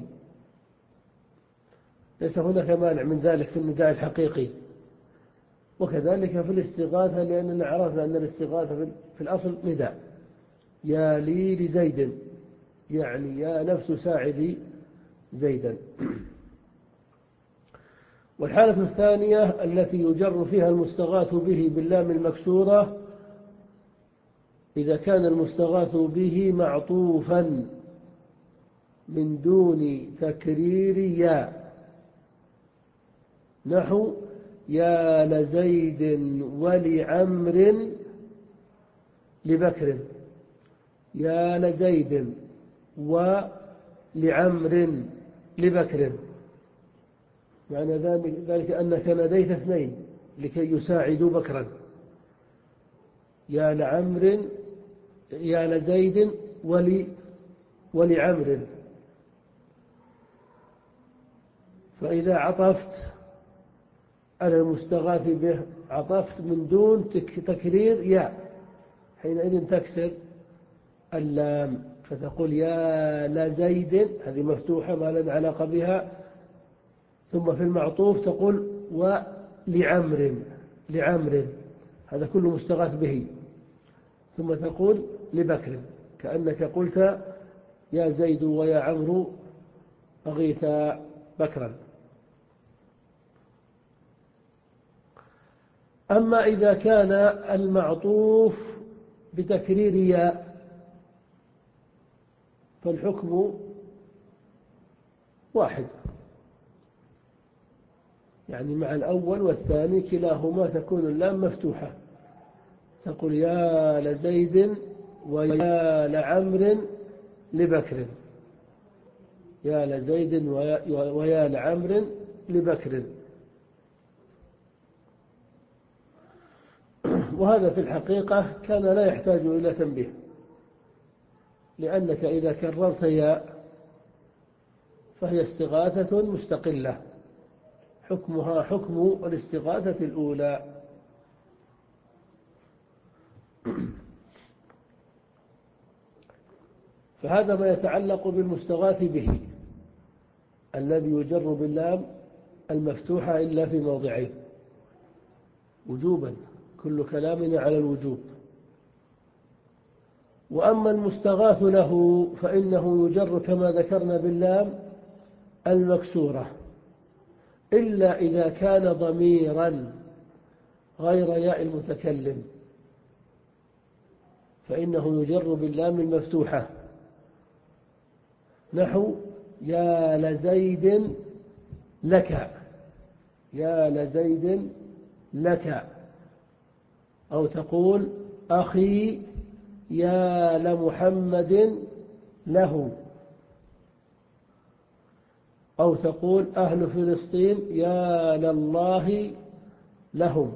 ليس هناك مانع من ذلك في النداء الحقيقي، وكذلك في الاستغاثة، لأننا عرفنا أن الاستغاثة في الأصل نداء: يا لي لزيد، يعني يا نفس ساعدي زيدا. والحالة الثانية التي يجر فيها المستغاث به باللام المكسورة إذا كان المستغاث به معطوفا من دون تكرير يا، نحو: يا لزيد ولعمر لبكر، يا لزيد ولعمر لبكر. معنى ذلك أنك ناديت اثنين لكي يساعدوا بكرا: يا لعمر، يا لزيد ولي ولعمر. فإذا عطفت على المستغاث به عطفت من دون تكرير يا، حينئذ تكسر اللام فتقول: يا لزيد، هذه مفتوحة ما لنا علاقة بها، ثم في المعطوف تقول: ولعمر، لعمر، هذا كله مستغاث به، ثم تقول: لبكر، كأنك قلت: يا زيد ويا عمرو أغيثا بكرا. أما إذا كان المعطوف بتكرير يا فالحكم واحد، يعني مع الأول والثاني كلاهما تكون اللام مفتوحة، تقول: يا لزيد ويا لعمر لبكر، يا لزيد ويا لعمر لبكر. وهذا في الحقيقة كان لا يحتاج إلى تنبيه، لأنك إذا كررت يا فهي استغاثة مستقلة، حكمها حكم الاستغاثة الأولى. فهذا ما يتعلق بالمستغاث به الذي يجر باللام المفتوحة إلا في موضعين وجوبا، كل كلامنا على الوجوب. وأما المستغاث له فإنه يجر كما ذكرنا باللام المكسورة إلا إذا كان ضميرا غير ياء المتكلم، فإنه يجر باللام المفتوحة، نحو يا لزيد لك، يا لزيد لك. أو تقول أخي يا لمحمد له. أو تقول أهل فلسطين يا لله لهم.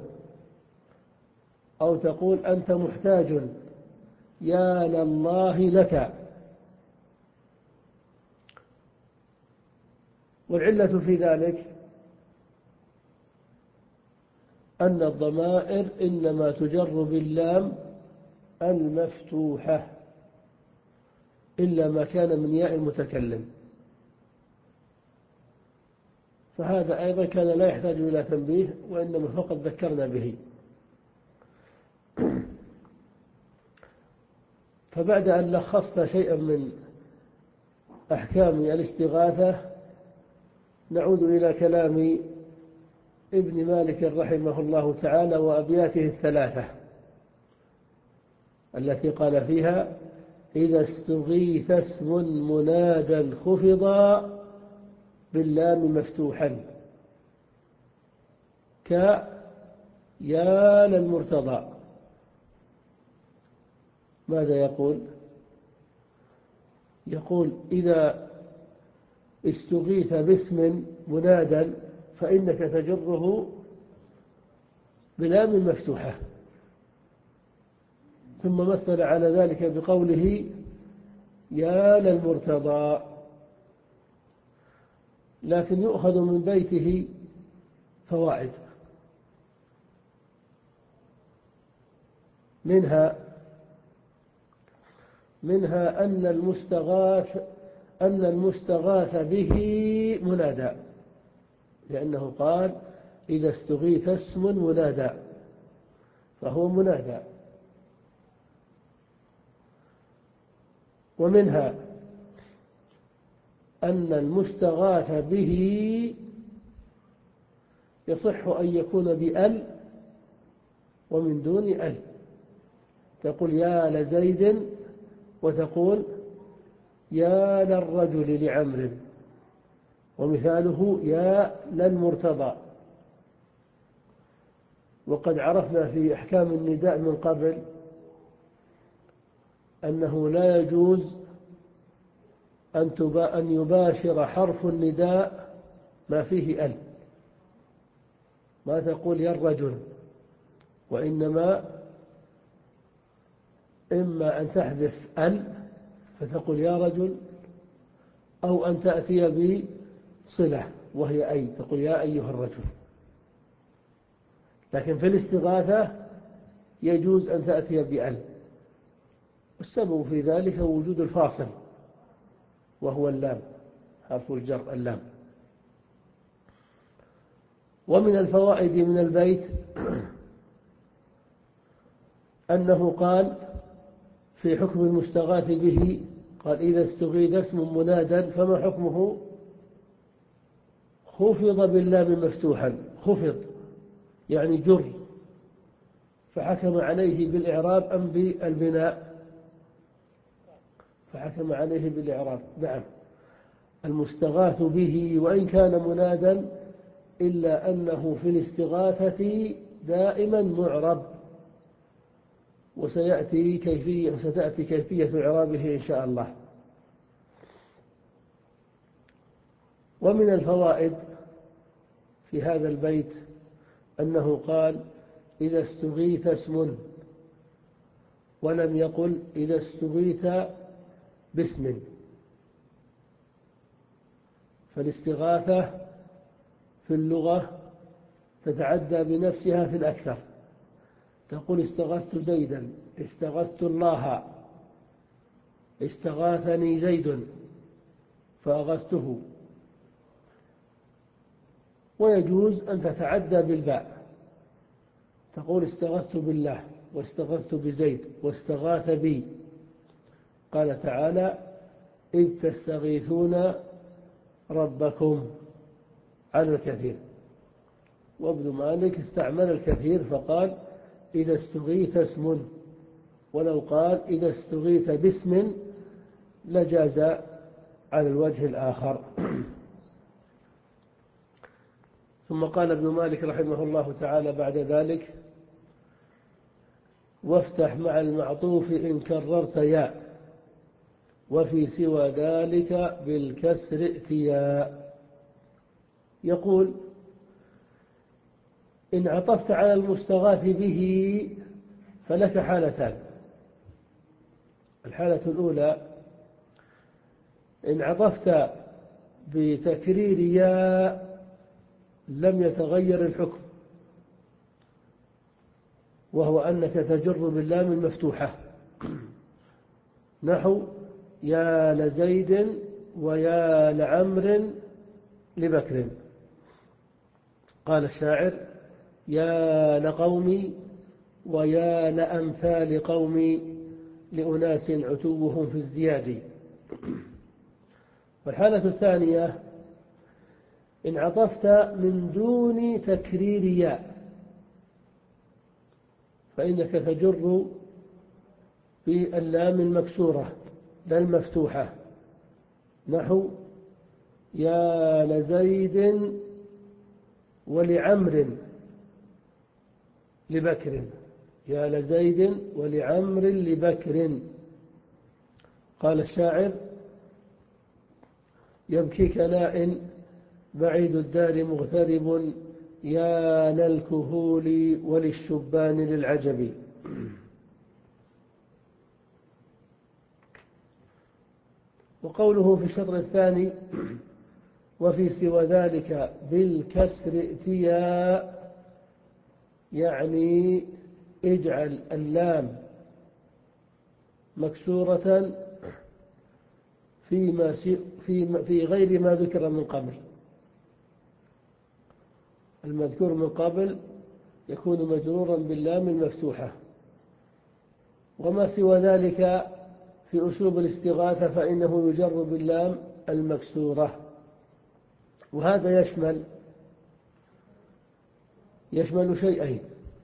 أو تقول أنت محتاج يا لله لك. والعلة في ذلك أن الضمائر إنما تجر باللام المفتوحة إلا ما كان من ياء المتكلم، فهذا أيضا كان لا يحتاج إلى تنبيه، وإنما فقط ذكرنا به. فبعد أن لخصنا شيئا من أحكام الاستغاثة نعود إلى كلام ابن مالك رحمه الله تعالى وأبياته الثلاثة التي قال فيها: إذا استغيث اسم منادا خفضا باللام مفتوحا ك يا للمرتضى. ماذا يقول؟ يقول إذا استغيث باسم منادا فإنك تجره بلام مفتوحة. ثم مثل على ذلك بقوله يا للمرتضى. لكن يؤخذ من بيته فوائد، منها منها أن المستغاث أن المستغاث به منادى، لأنه قال إذا استغيث اسم منادى فهو منادى. ومنها أن المستغاث به يصح أن يكون بأل ومن دون أل، تقول يا لزيد وتقول يا للرجل لعمر، ومثاله يا للمرتضى. وقد عرفنا في أحكام النداء من قبل أنه لا يجوز أن يباشر حرف النداء ما فيه أل، ما تقول يا الرجل، وإنما إما أن تحذف أل فتقول يا رجل، أو أن تأتي بصلة وهي أي، تقول يا أيها الرجل. لكن في الاستغاثة يجوز أن تأتي بأل، والسبب في ذلك وجود الفاصل وهو اللام، حرف الجر اللام. ومن الفوائد من البيت أنه قال في حكم المستغاث به، قال إذا استغيث اسم منادا فما حكمه؟ خفض باللام مفتوحا، خفض يعني جر، فحكم عليه بالإعراب أم بالبناء؟ فحكم عليه بالإعراب. نعم، المستغاث به وإن كان منادا إلا أنه في الاستغاثة دائما معرب، وسيأتي كيفية ستأتي كيفية إعرابه إن شاء الله. ومن الفوائد في هذا البيت أنه قال إذا استغيث اسم، ولم يقل إذا استغيث باسم. فالاستغاثة في اللغة تتعدى بنفسها في الأكثر، تقول استغثت زيدا، استغثت الله، استغاثني زيد فأغثته. ويجوز أن تتعدى بالباء، تقول استغثت بالله واستغثت بزيد واستغاث بي. قال تعالى إذ تستغيثون ربكم على الكثير. وابن مالك استعمل الكثير فقال إذا استغيث اسم، ولو قال إذا استغيث باسم لجاز على الوجه الآخر. ثم قال ابن مالك رحمه الله تعالى بعد ذلك وافتح مع المعطوف إن كررت يا، وفي سوى ذلك بالكسر ائتيا. يقول إن عطفت على المستغاث به فلك حالتان. الحالة الأولى إن عطفت بتكرير يا لم يتغير الحكم، وهو أنك تجر باللام المفتوحة، نحو يا لزيد ويا لعمر لبكر. قال الشاعر يا لقومي ويا لأمثال قومي لأناس عتوهم في ازدياد. والحالة الثانية إن عطفت من دون تكرير ياء فإنك تجر باللام المكسورة لا المفتوحة، نحو يا لزيد ولعمر لبكر، يا لزيد ولعمر لبكر. قال الشاعر يبكيك ناء بعيد الدار مغترب يا للكهول وللشبان للعجب. وقوله في الشطر الثاني وفي سوى ذلك بالكسر ائتيا، يعني اجعل اللام مكسورة فيما في في غير ما ذكر من قبل. المذكور من قبل يكون مجرورا باللام المفتوحة، وما سوى ذلك في أسلوب الاستغاثة فإنه يجر باللام المكسورة. وهذا يشمل يشمل شيئين: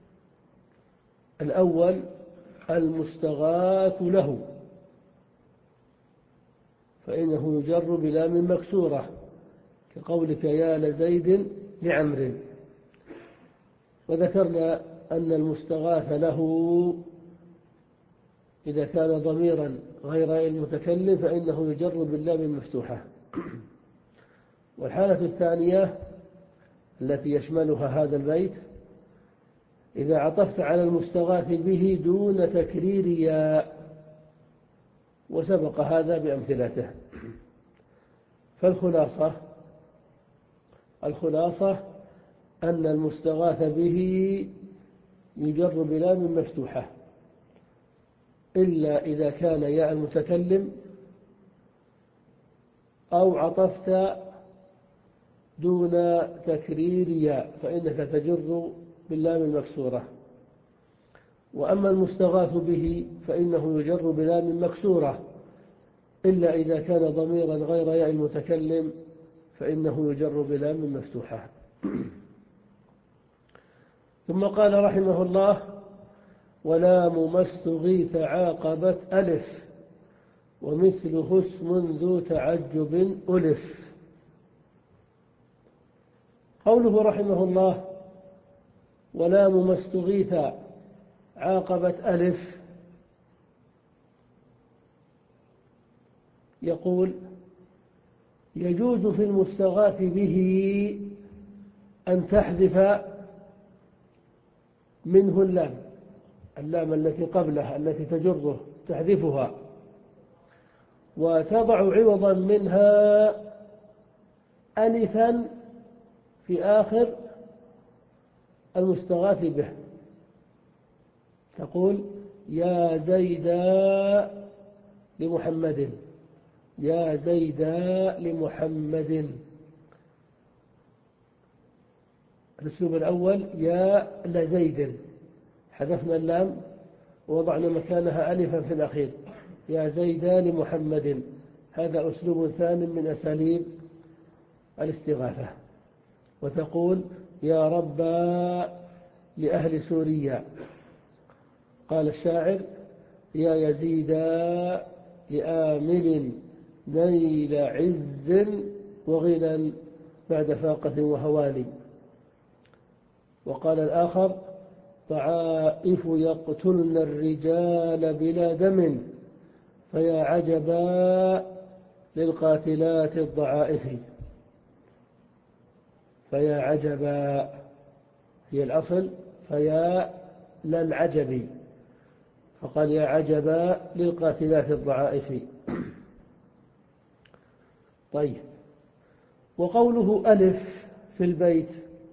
الأول المستغاث له فإنه يجر بلام مكسورة كقولك يا لزيد لعمر. وذكرنا أن المستغاث له إذا كان ضميرا غير المتكلم فإنه يجر باللام المفتوحة. والحالة الثانية التي يشملها هذا البيت إذا عطفت على المستغاث به دون تكرير ياء، وسبق هذا بأمثلته. فالخلاصة الخلاصة أن المستغاث به يجر بلام مفتوحة إلا إذا كان ياء المتكلم أو عطفت دون تكرير ياء فإنك تجر باللام المكسورة. وأما المستغاث به فإنه يجر بلام مكسورة إلا إذا كان ضميرا غير ياء المتكلم فإنه يجر بلام مفتوحة. ثم قال رحمه الله ولام ما استغيث عاقبت ألف ومثله اسم ذو تعجب ألف. قوله رحمه الله ولام ما استغيث عاقبت ألف، يقول يجوز في المستغاث به أن تحذف منه اللام اللام التي قبله التي تجره تحذفها وتضع عوضا منها ألفا في آخر المستغاث به، تقول يا زيدا لمحمد، يا زيدا لمحمد. الأسلوب الأول يا لزيد، حذفنا اللام ووضعنا مكانها ألفا في الأخير، يا زيدا لمحمد. هذا أسلوب ثاني من أساليب الاستغاثة. وتقول يا ربا لأهل سوريا. قال الشاعر يا يزيدا لآمل نيل عز وغنى بعد فاقة وهوان. وقال الآخر طعائف يقتلن الرجال بلا دم فيا عجبا للقاتلات الضعائف. فيا عجبا هي الأصل، فيا للعجب، فقال يا عجبا للقاتلات الضعائف. طيب، وقوله ألف في البيت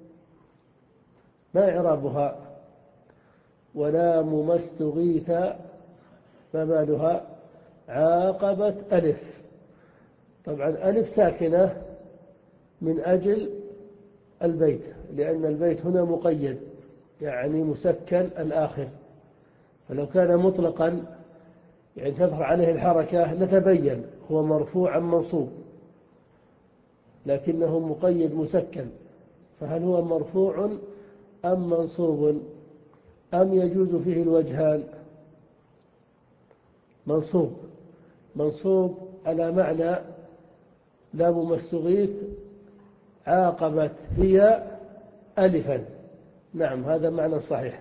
ما إعرابها؟ ولام ما استغيث ما بالها؟ عاقبت ألف. طبعا ألف ساكنة من أجل البيت، لأن البيت هنا مقيد يعني مسكن الآخر، فلو كان مطلقا يعني تظهر عليه الحركة لتبين هو مرفوع أم منصوب، لكنه مقيد مسكن، فهل هو مرفوع أم منصوب أم يجوز فيه الوجهان؟ منصوب. منصوب على معنى لام ما استغيث عاقبت هي ألفا. نعم، هذا معنى صحيح.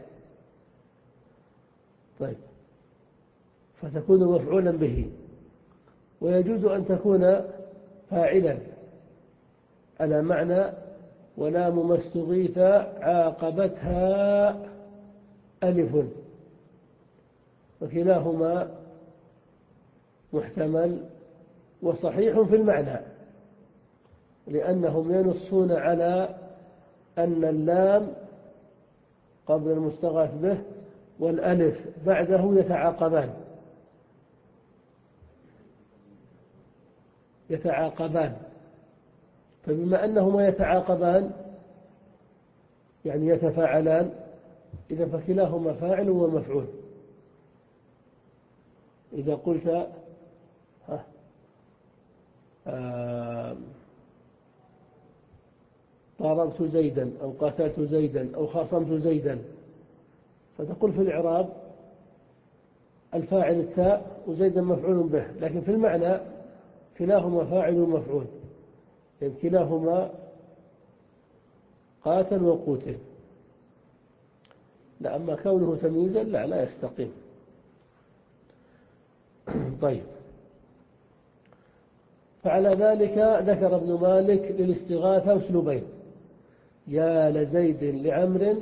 طيب، فتكون مفعولا به. ويجوز أن تكون فاعلا على معنى ولام ما استغيث عاقبتها ألف، وكلاهما محتمل وصحيح في المعنى، لأنهم ينصون على أن اللام قبل المستغاث به والألف بعده يتعاقبان يتعاقبان فبما أنهما يتعاقبان يعني يتفاعلان، إذا فكلاهما فاعل ومفعول. إذا قلت ها آه ضربت زيدا أو قاتلت زيدا أو خاصمت زيدا، فتقول في الإعراب الفاعل التاء وزيدا مفعول به، لكن في المعنى كلاهما فاعل ومفعول، يعني كلاهما قاتل وقوتل. لا، أما كونه تمييزا لا لا يستقيم. طيب، فعلى ذلك ذكر ابن مالك للاستغاثة أسلوبين، يا لزيد لعمر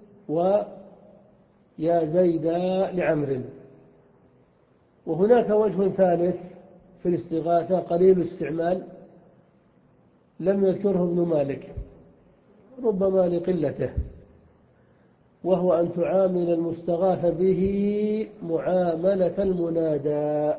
ويا زيدا لعمر. وهناك وجه ثالث في الاستغاثة قليل الاستعمال لم يذكره ابن مالك ربما لقلته، وهو أن تعامل المستغاث به معاملة المنادى،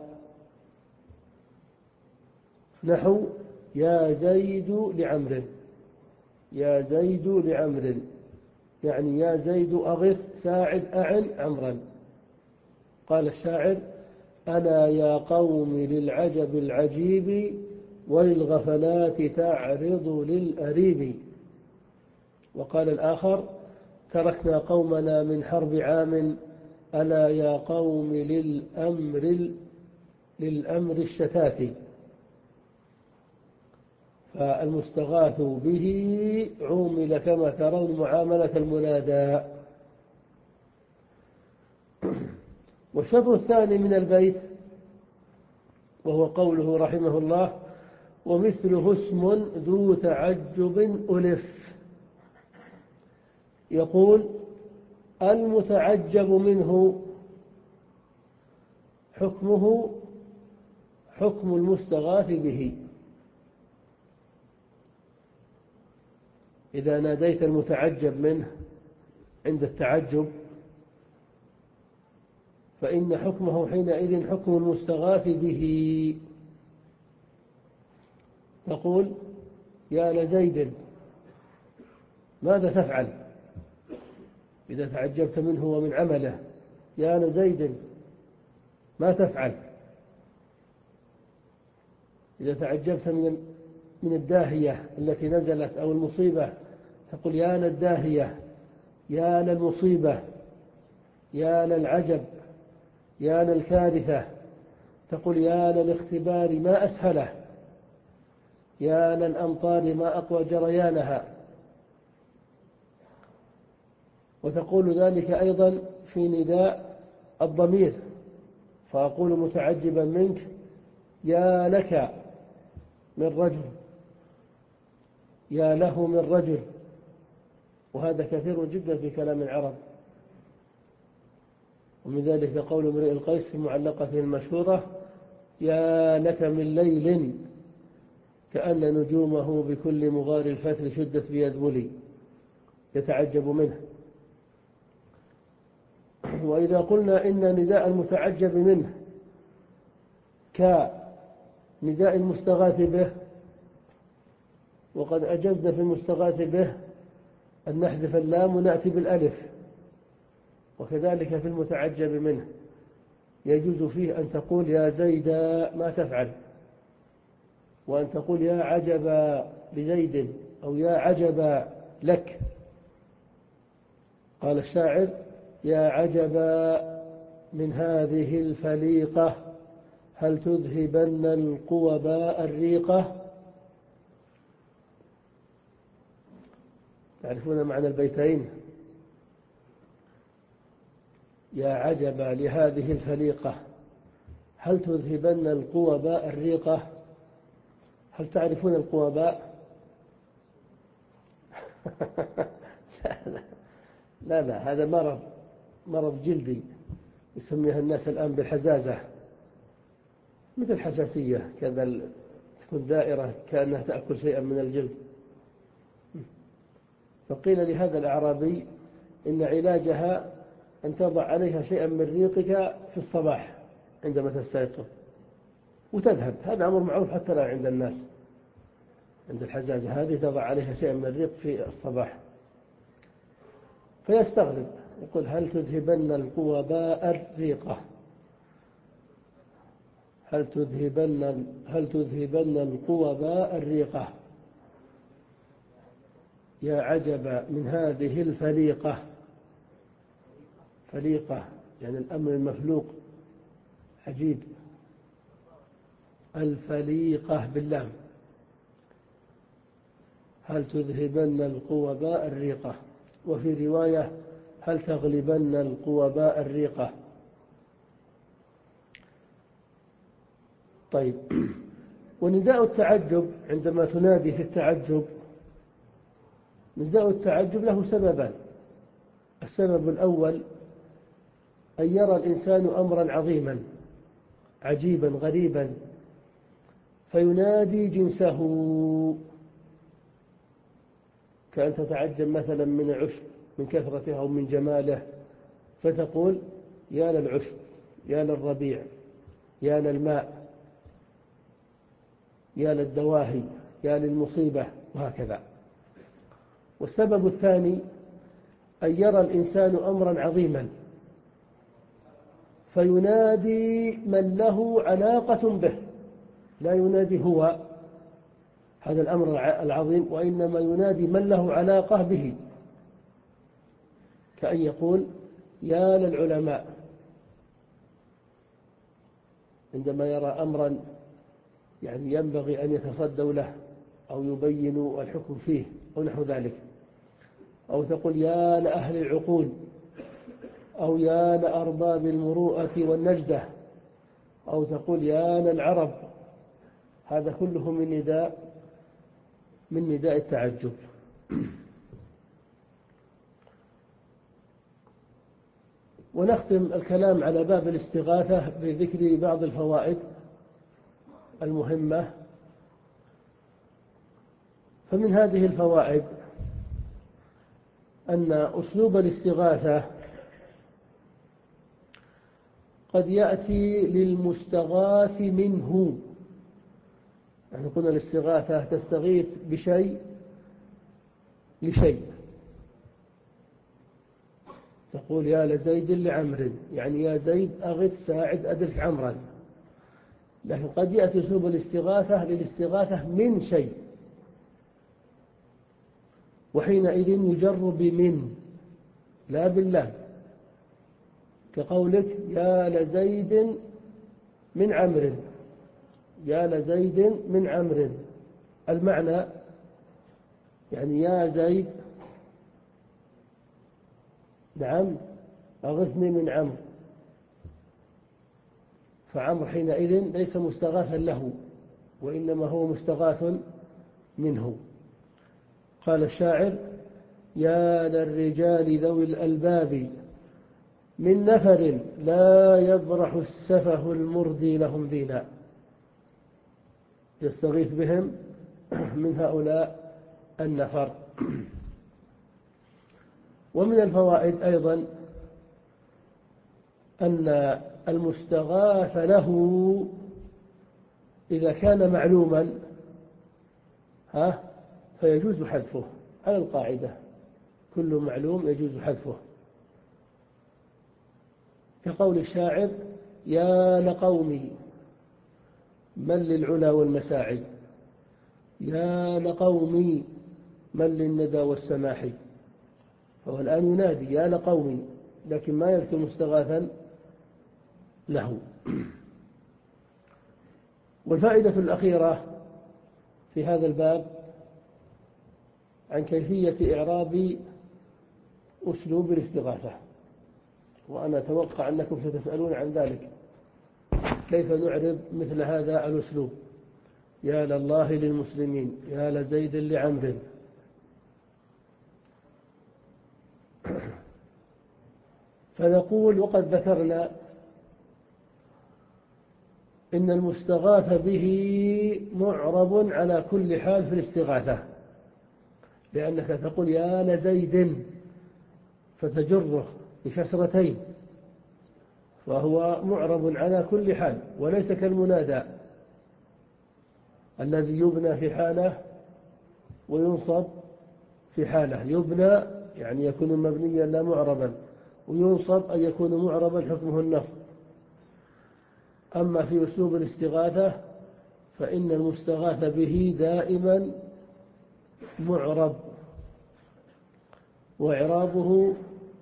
نحو يا زيد لعمر، يا زيد لعمر، يعني يا زيد أغث ساعد أعن عمرا. قال الشاعر أنا يا قوم للعجب العجيب وللغفلات تعرض للأريب. وقال الآخر تركنا قومنا من حرب عام ألا يا قوم للأمر للأمر الشتات. فالمستغاث به عومل كما ترون معاملة المنادى. والشطر الثاني من البيت وهو قوله رحمه الله ومثله اسم ذو تعجب ألف. يقول المتعجب منه حكمه حكم المستغاث به. إذا ناديت المتعجب منه عند التعجب فإن حكمه حينئذ حكم المستغاث به. تقول يا لزيد ماذا تفعل إذا تعجبت منه ومن عمله؟ يا لزيد ما تفعل؟ إذا تعجبت من من الداهية التي نزلت أو المصيبة تقول يا للداهية، يا للمصيبة، يا للعجب، يا للكارثة. تقول يا للاختبار ما أسهله، يا للأمطار ما أقوى جريانها. وتقول ذلك أيضا في نداء الضمير، فأقول متعجبا منك يا لك من رجل، يا له من رجل. وهذا كثير جدا في كلام العرب. ومن ذلك قول امرئ القيس في معلقته المشهورة يا لك من ليل كأن نجومه بكل مغار الفتر شدت بيذبلي، يتعجب منه. وإذا قلنا إن نداء المتعجب منه كنداء المستغاث به، وقد أجزنا في المستغاث به أن نحذف اللام ونأتي بالألف، وكذلك في المتعجب منه يجوز فيه أن تقول يا زيد ما تفعل، وأن تقول يا عجبا لزيد أو يا عجبا لك. قال الشاعر يا عجبا من هذه الفليقة هل تذهبن القوباء الريقة. تعرفون معنى البيتين؟ يا عجبا لهذه الفليقة هل تذهبن القوباء الريقة. هل تعرفون القوباء؟ لا, لا, لا لا هذا مرض مرض جلدي يسميها الناس الآن بالحزازة، مثل الحساسية كذا، تكون دائرة كأنها تأكل شيئا من الجلد. فقيل لهذا الأعرابي إن علاجها أن تضع عليها شيئا من ريقك في الصباح عندما تستيقظ وتذهب. هذا أمر معروف حتى الآن عند الناس، عند الحزازة هذه تضع عليها شيئا من الريق في الصباح. فيستغرب يقول هل تذهبن القوباء الريقة، هل تذهبن هل تذهبن القوباء الريقة. يا عجبا من هذه الفليقة. فليقة يعني الأمر المفلوق عجيب. الفليقة باللام. هل تذهبن القوباء الريقة. وفي رواية هل تغلبن القوباء الريقة. طيب، ونداء التعجب عندما تنادي في التعجب، نداء التعجب له سببان. السبب الأول أن يرى الإنسان أمرا عظيما عجيبا غريبا فينادي جنسه، كأن تتعجب مثلا من العشب من كثرته أو من جماله، فتقول يا للعشب، يا للربيع، يا للماء، يا للدواهي، يا للمصيبة، وهكذا. والسبب الثاني أن يرى الإنسان أمرا عظيما فينادي من له علاقة به، لا ينادي هو هذا الأمر العظيم، وإنما ينادي من له علاقة به، كأن يقول يا للعلماء عندما يرى أمرا يعني ينبغي أن يتصدوا له أو يبينوا الحكم فيه أو نحو ذلك. أو تقول يا لأهل العقول، أو يا لأرباب المروءة والنجدة، أو تقول يا للعرب. هذا كله من نداء من نداء التعجب. ونختم الكلام على باب الاستغاثة بذكر بعض الفوائد المهمة. فمن هذه الفوائد أن أسلوب الاستغاثة قد يأتي للمستغاث منه، يعني قلنا الاستغاثة تستغيث بشيء لشيء، تقول يا لزيد لعمر، يعني يا زيد أغث ساعد أدرك عمرا. لكن قد يأتي أسلوب الاستغاثة للاستغاثة من شيء، وحينئذ يجر بمن لا بالله، كقولك يا لزيد من عمرو، يا لزيد من عمرو، المعنى يعني يا زيد نعم أغثني من عمرو، فعمرو حينئذ ليس مستغاثا له، وإنما هو مستغاث منه. قال الشاعر يا للرجال ذوي الألباب من نفر لا يبرح السفه المردي لهم دينا، يستغيث بهم من هؤلاء النفر. ومن الفوائد أيضا أن المستغاث له إذا كان معلوما ها فيجوز حذفه على القاعدة، كل معلوم يجوز حذفه، كقول الشاعر يا لقومي من للعلا والمساعي، يا لقومي من للندى والسماح، فهو الآن ينادي يا لقومي لكن ما يذكر مستغاثا له. والفائدة الأخيرة في هذا الباب عن كيفية إعراب أسلوب الاستغاثة، وأنا أتوقع أنكم ستسألون عن ذلك، كيف نعرب مثل هذا الأسلوب، يا لله للمسلمين، يا لزيد لعمر. فنقول وقد ذكرنا إن المستغاث به معرب على كل حال في الاستغاثة، لأنك تقول يا لزيد فتجره بكسرتين، فهو معرب على كل حال، وليس كالمنادى الذي يبنى في حالة وينصب في حالة. يبنى يعني يكون مبنيا لا معربا، وينصب أن يكون معربا حكمه النصب. أما في أسلوب الاستغاثة فإن المستغاث به دائما معرب، وإعرابه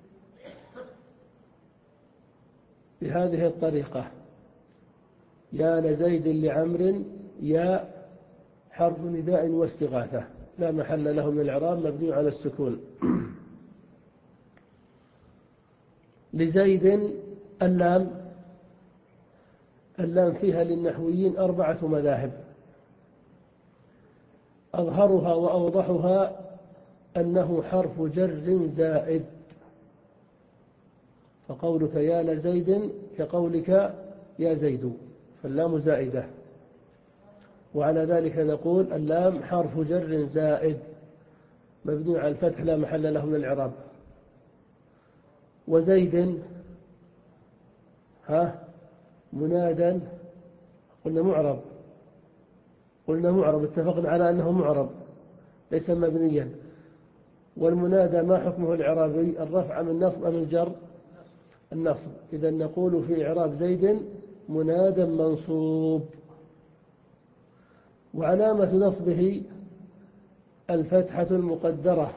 بهذه الطريقة يا لزيد لعمر، يا حرف نداء واستغاثة لا محل له من الإعراب، مبني على السكون. لزيد اللام، اللام فيها للنحويين أربعة مذاهب، أظهرها وأوضحها أنه حرف جر زائد، فقولك يا لزيد كقولك يا زيد، فاللام زائدة، وعلى ذلك نقول اللام حرف جر زائد مبني على الفتح لا محل له من الإعراب. وزيد ها منادا قلنا معرب، قلنا معرب، اتفقنا على أنه معرب ليس مبنيا. والمنادى ما حكمه الإعرابي، الرفع أم النصب أم الجر؟ النصب. إذا نقول في إعراب زيد منادى منصوب، وعلامة نصبه الفتحة المقدرة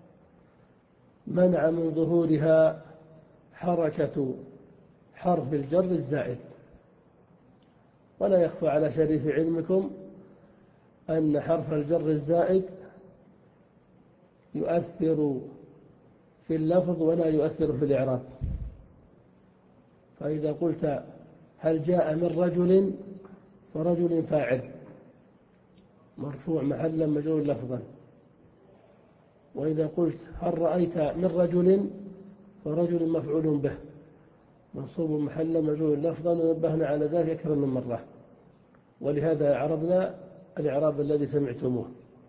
منع من ظهورها حركة حرف الجر الزائد. ولا يخفى على شريف علمكم أن حرف الجر الزائد يؤثر في اللفظ ولا يؤثر في الإعراب. فإذا قلت هل جاء من رجل فرجل فاعل مرفوع محلا مجرور لفظا، وإذا قلت هل رأيت من رجل فرجل مفعول به منصوب محلا مجرور لفظا، ونبهنا على ذلك أكثر من مرة، ولهذا عربنا الإعراب الذي سمعتموه.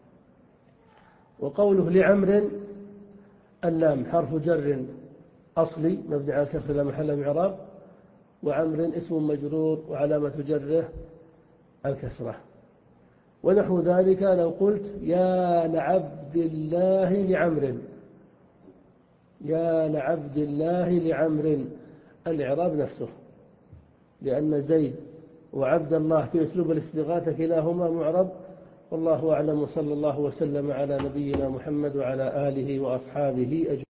وقوله لعمر اللام حرف جر أصلي مبني على الكسر لا محل من إعراب، وعمر اسم مجرور وعلامة جره الكسرة. ونحو ذلك لو قلت يا لعبد الله لعمر، يا لعبد الله لعمر، الإعراب نفسه، لأن زيد وعبد الله في أسلوب الاستغاثة كلاهما معرب. والله أعلم، وصلى الله وسلم على نبينا محمد وعلى آله وأصحابه أجمعين.